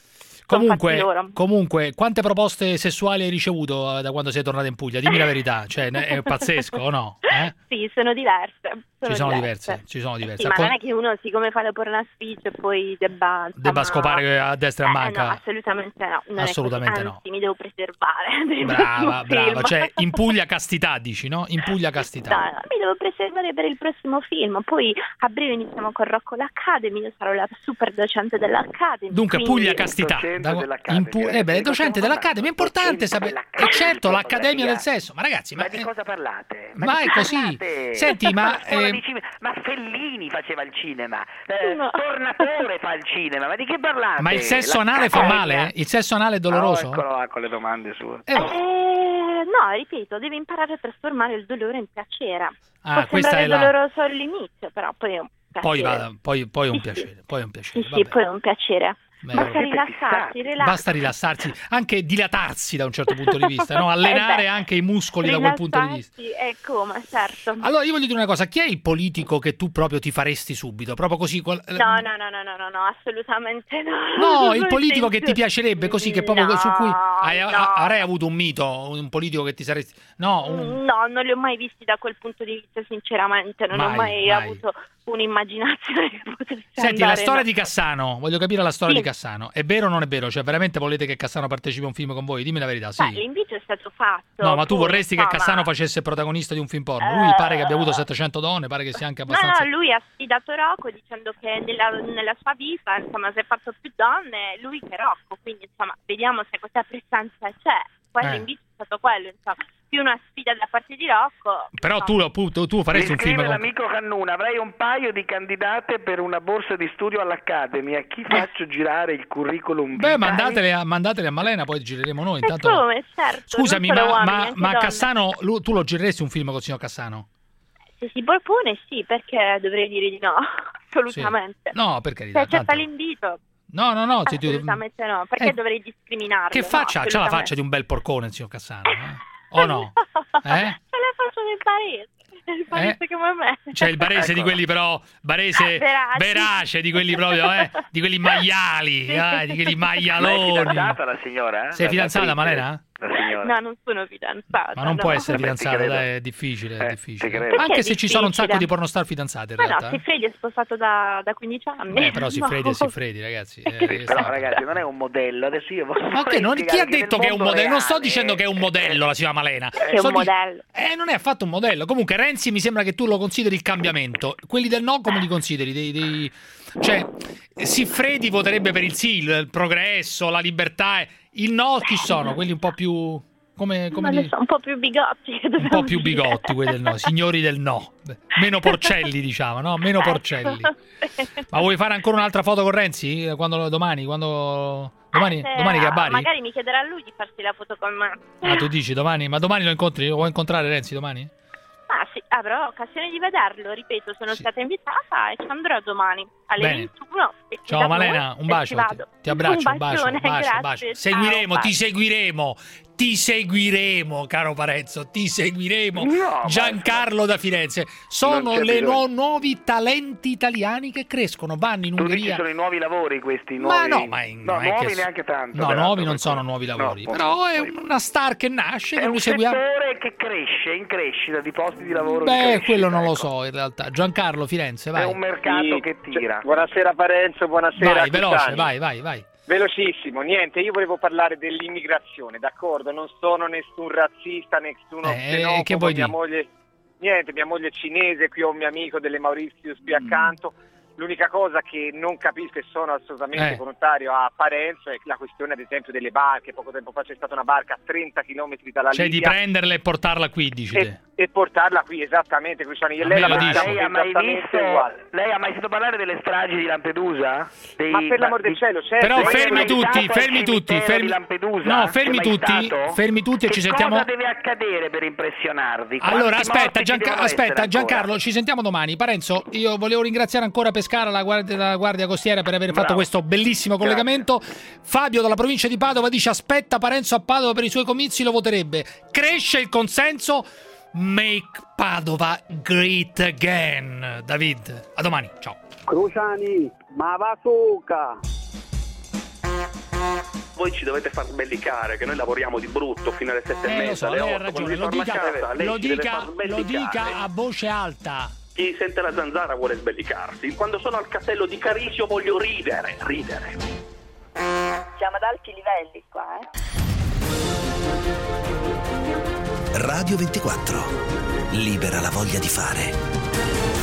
Speaker 6: Comunque, quante proposte sessuali hai ricevuto da quando sei tornata in Puglia? Dimmi la verità, cioè è pazzesco o no?
Speaker 23: Sì, sono diverse.
Speaker 6: Ci sono diverse.
Speaker 23: Sì, ma non è che uno, siccome fa la pornaspiccia, poi debba
Speaker 6: scopare a destra e a manca.
Speaker 23: No, assolutamente no.
Speaker 6: Assolutamente no.
Speaker 23: Anzi, mi devo preservare.
Speaker 6: Brava. Cioè, in Puglia castità, dici, no? In Puglia castità.
Speaker 23: No, mi devo preservare per il prossimo film. Poi a breve iniziamo con Rocco l'Academy. Io sarò la super docente dell'Academy.
Speaker 6: Dunque, Puglia castità. Docente dell'Academy, è importante sapere. E certo, l'Accademia del Sesso. Ma ragazzi,
Speaker 1: ma di cosa parlate?
Speaker 6: Ma è così. Senti, ma
Speaker 1: Fellini faceva il cinema, Tornatore fa il cinema, ma di che parlate?
Speaker 6: Ma il sesso anale fa male? Il sesso anale è doloroso?
Speaker 1: Eccolo là con le domande sue.
Speaker 23: No, ripeto, devi imparare a trasformare il dolore in piacere. Può sembrare doloroso all'inizio, però poi è un piacere.
Speaker 6: Poi è un piacere. Poi è un piacere.
Speaker 23: Sì, poi è un piacere. Basta rilassarsi,
Speaker 6: anche dilatarsi da un certo punto di vista, no? Allenare anche i muscoli da quel punto di vista.
Speaker 23: Come, certo.
Speaker 6: Allora io voglio dire una cosa, chi è il politico che tu proprio ti faresti subito? Proprio così?
Speaker 23: No, assolutamente no.
Speaker 6: No, il politico che ti piacerebbe così, che proprio su cui avrei avuto un mito, un politico che ti saresti...
Speaker 23: No, non li ho mai visti da quel punto di vista, sinceramente, non ho mai avuto un'immaginazione che potesse
Speaker 6: Senti, la storia di Cassano, voglio capire la storia di Cassano. È vero o non è vero? Cioè, veramente volete che Cassano partecipi a un film con voi? Dimmi la verità, sì.
Speaker 23: L'invito è stato fatto.
Speaker 6: No, ma tu vorresti che Cassano facesse il protagonista di un film porno? Lui pare che abbia avuto 700 donne, pare che sia anche abbastanza...
Speaker 23: No, lui ha sfidato Rocco dicendo che nella sua vita, insomma, si è fatto più donne lui che Rocco, quindi, insomma, vediamo se questa prestanza c'è. Poi l'invito è stato quello, insomma, più una sfida da parte di Rocco.
Speaker 6: Però tu faresti un film con...
Speaker 1: l'amico Cannuna, avrei un paio di candidate per una borsa di studio all'Accademy. A chi faccio girare il curriculum?
Speaker 6: Beh, mandatele a Malena, poi gireremo noi. Intanto...
Speaker 23: Come, certo.
Speaker 6: Scusami, ma Cassano, tu lo gireresti un film con il signor Cassano?
Speaker 23: Se si propone, sì, perché dovrei dire di no? Assolutamente.
Speaker 6: Sì. No, per carità.
Speaker 23: Se accetta l'invito.
Speaker 6: No.
Speaker 23: Assolutamente no, perché dovrei discriminarlo?
Speaker 6: Che faccia? C'ha la faccia di un bel porcone il signor Cassano, o no?
Speaker 23: C'è la faccia del Barese. Il Barese come me.
Speaker 6: C'è il Barese di quelli però verace, di quelli proprio di quelli maiali, di quelli maialoni.
Speaker 1: Ma è fidanzata la signora?
Speaker 6: Sei fidanzata, Malena?
Speaker 23: No, non sono fidanzata.
Speaker 6: Ma non può essere fidanzata, dai, è difficile. Anche se ci sono un sacco di pornostar fidanzate in realtà.
Speaker 23: No, Siffredi è sposato da 15 anni.
Speaker 6: Però Siffredi, ragazzi.
Speaker 1: Però ragazzi, non è un modello. Adesso io
Speaker 6: ma chi ha detto che è un modello? Non sto dicendo che è un modello la signora Malena.
Speaker 23: È un modello.
Speaker 6: Non è affatto un modello. Comunque Renzi mi sembra che tu lo consideri il cambiamento. Quelli del no come li consideri? Cioè, Siffredi voterebbe per il sì, il progresso, la libertà. Il no chi sono? Quelli un po' più... Come
Speaker 23: un po' più bigotti.
Speaker 6: Un po' più bigotti quelli del no, signori del no. Meno porcelli, diciamo, no? Meno porcelli. Ma vuoi fare ancora un'altra foto con Renzi? Domani che a Bari?
Speaker 23: Magari mi chiederà lui di farsi la foto con me.
Speaker 6: Ah, tu dici domani? Ma domani lo incontri? Lo vuoi incontrare Renzi domani?
Speaker 23: Sì, avrò occasione di vederlo, ripeto, sono stata invitata e ci andrò domani alle 21.
Speaker 6: Ciao Malena, un bacio, ti abbraccio, un bacio. Ti seguiremo, caro Parenzo, ti seguiremo. Giancarlo da Firenze. Sono le nuovi talenti italiani che crescono, vanno in Ungheria.
Speaker 1: Sono i nuovi lavori questi nuovi. Nuovi neanche tanto.
Speaker 6: No, nuovi non sono nuovi lavori, però è una star che nasce, che noi seguiamo.
Speaker 1: È un settore che cresce, in crescita di posti di lavoro.
Speaker 6: Quello non lo so in realtà. Giancarlo, Firenze, vai.
Speaker 1: È un mercato che tira.
Speaker 2: Buonasera Parenzo, buonasera.
Speaker 6: Vai, veloce, vai.
Speaker 2: Velocissimo, niente, io volevo parlare dell'immigrazione, d'accordo? Non sono nessun razzista, nessuno xenofobo,
Speaker 6: che vuoi dire?
Speaker 2: Mia moglie è cinese, qui ho un mio amico delle Mauritius qui accanto. L'unica cosa che non capisco e sono assolutamente contrario a Parenzo è la questione ad esempio delle barche. Poco tempo fa c'è stata una barca a 30 km dalla Libia.
Speaker 6: Cioè di prenderla e portarla qui, dici
Speaker 2: e portarla qui, esattamente. Lei ha
Speaker 1: mai sentito parlare delle stragi di Lampedusa?
Speaker 2: Ma per l'amor del cielo, certo.
Speaker 6: Però fermi tutti. Fermi tutti e ci sentiamo.
Speaker 1: Cosa deve accadere per impressionarvi?
Speaker 6: Allora aspetta Giancarlo, ci sentiamo domani. Parenzo, io volevo ringraziare ancora Pescara, la Guardia Costiera, per aver fatto questo bellissimo collegamento. Fabio dalla provincia di Padova dice: aspetta Parenzo a Padova per i suoi comizi, lo voterebbe. Cresce il consenso. Make Padova great again. David, a domani, ciao.
Speaker 3: Cruciani, ma va suca. voi ci dovete far sbellicare, che noi lavoriamo di brutto fino alle 7:30,
Speaker 6: lo so,
Speaker 3: alle
Speaker 6: lei
Speaker 3: 8,
Speaker 6: ha ragione, lo dica a voce alta.
Speaker 3: Chi sente la Zanzara vuole sbellicarsi. Quando sono al castello di Carisio voglio ridere.
Speaker 10: Siamo ad alti livelli qua,
Speaker 21: Radio 24. Libera la voglia di fare.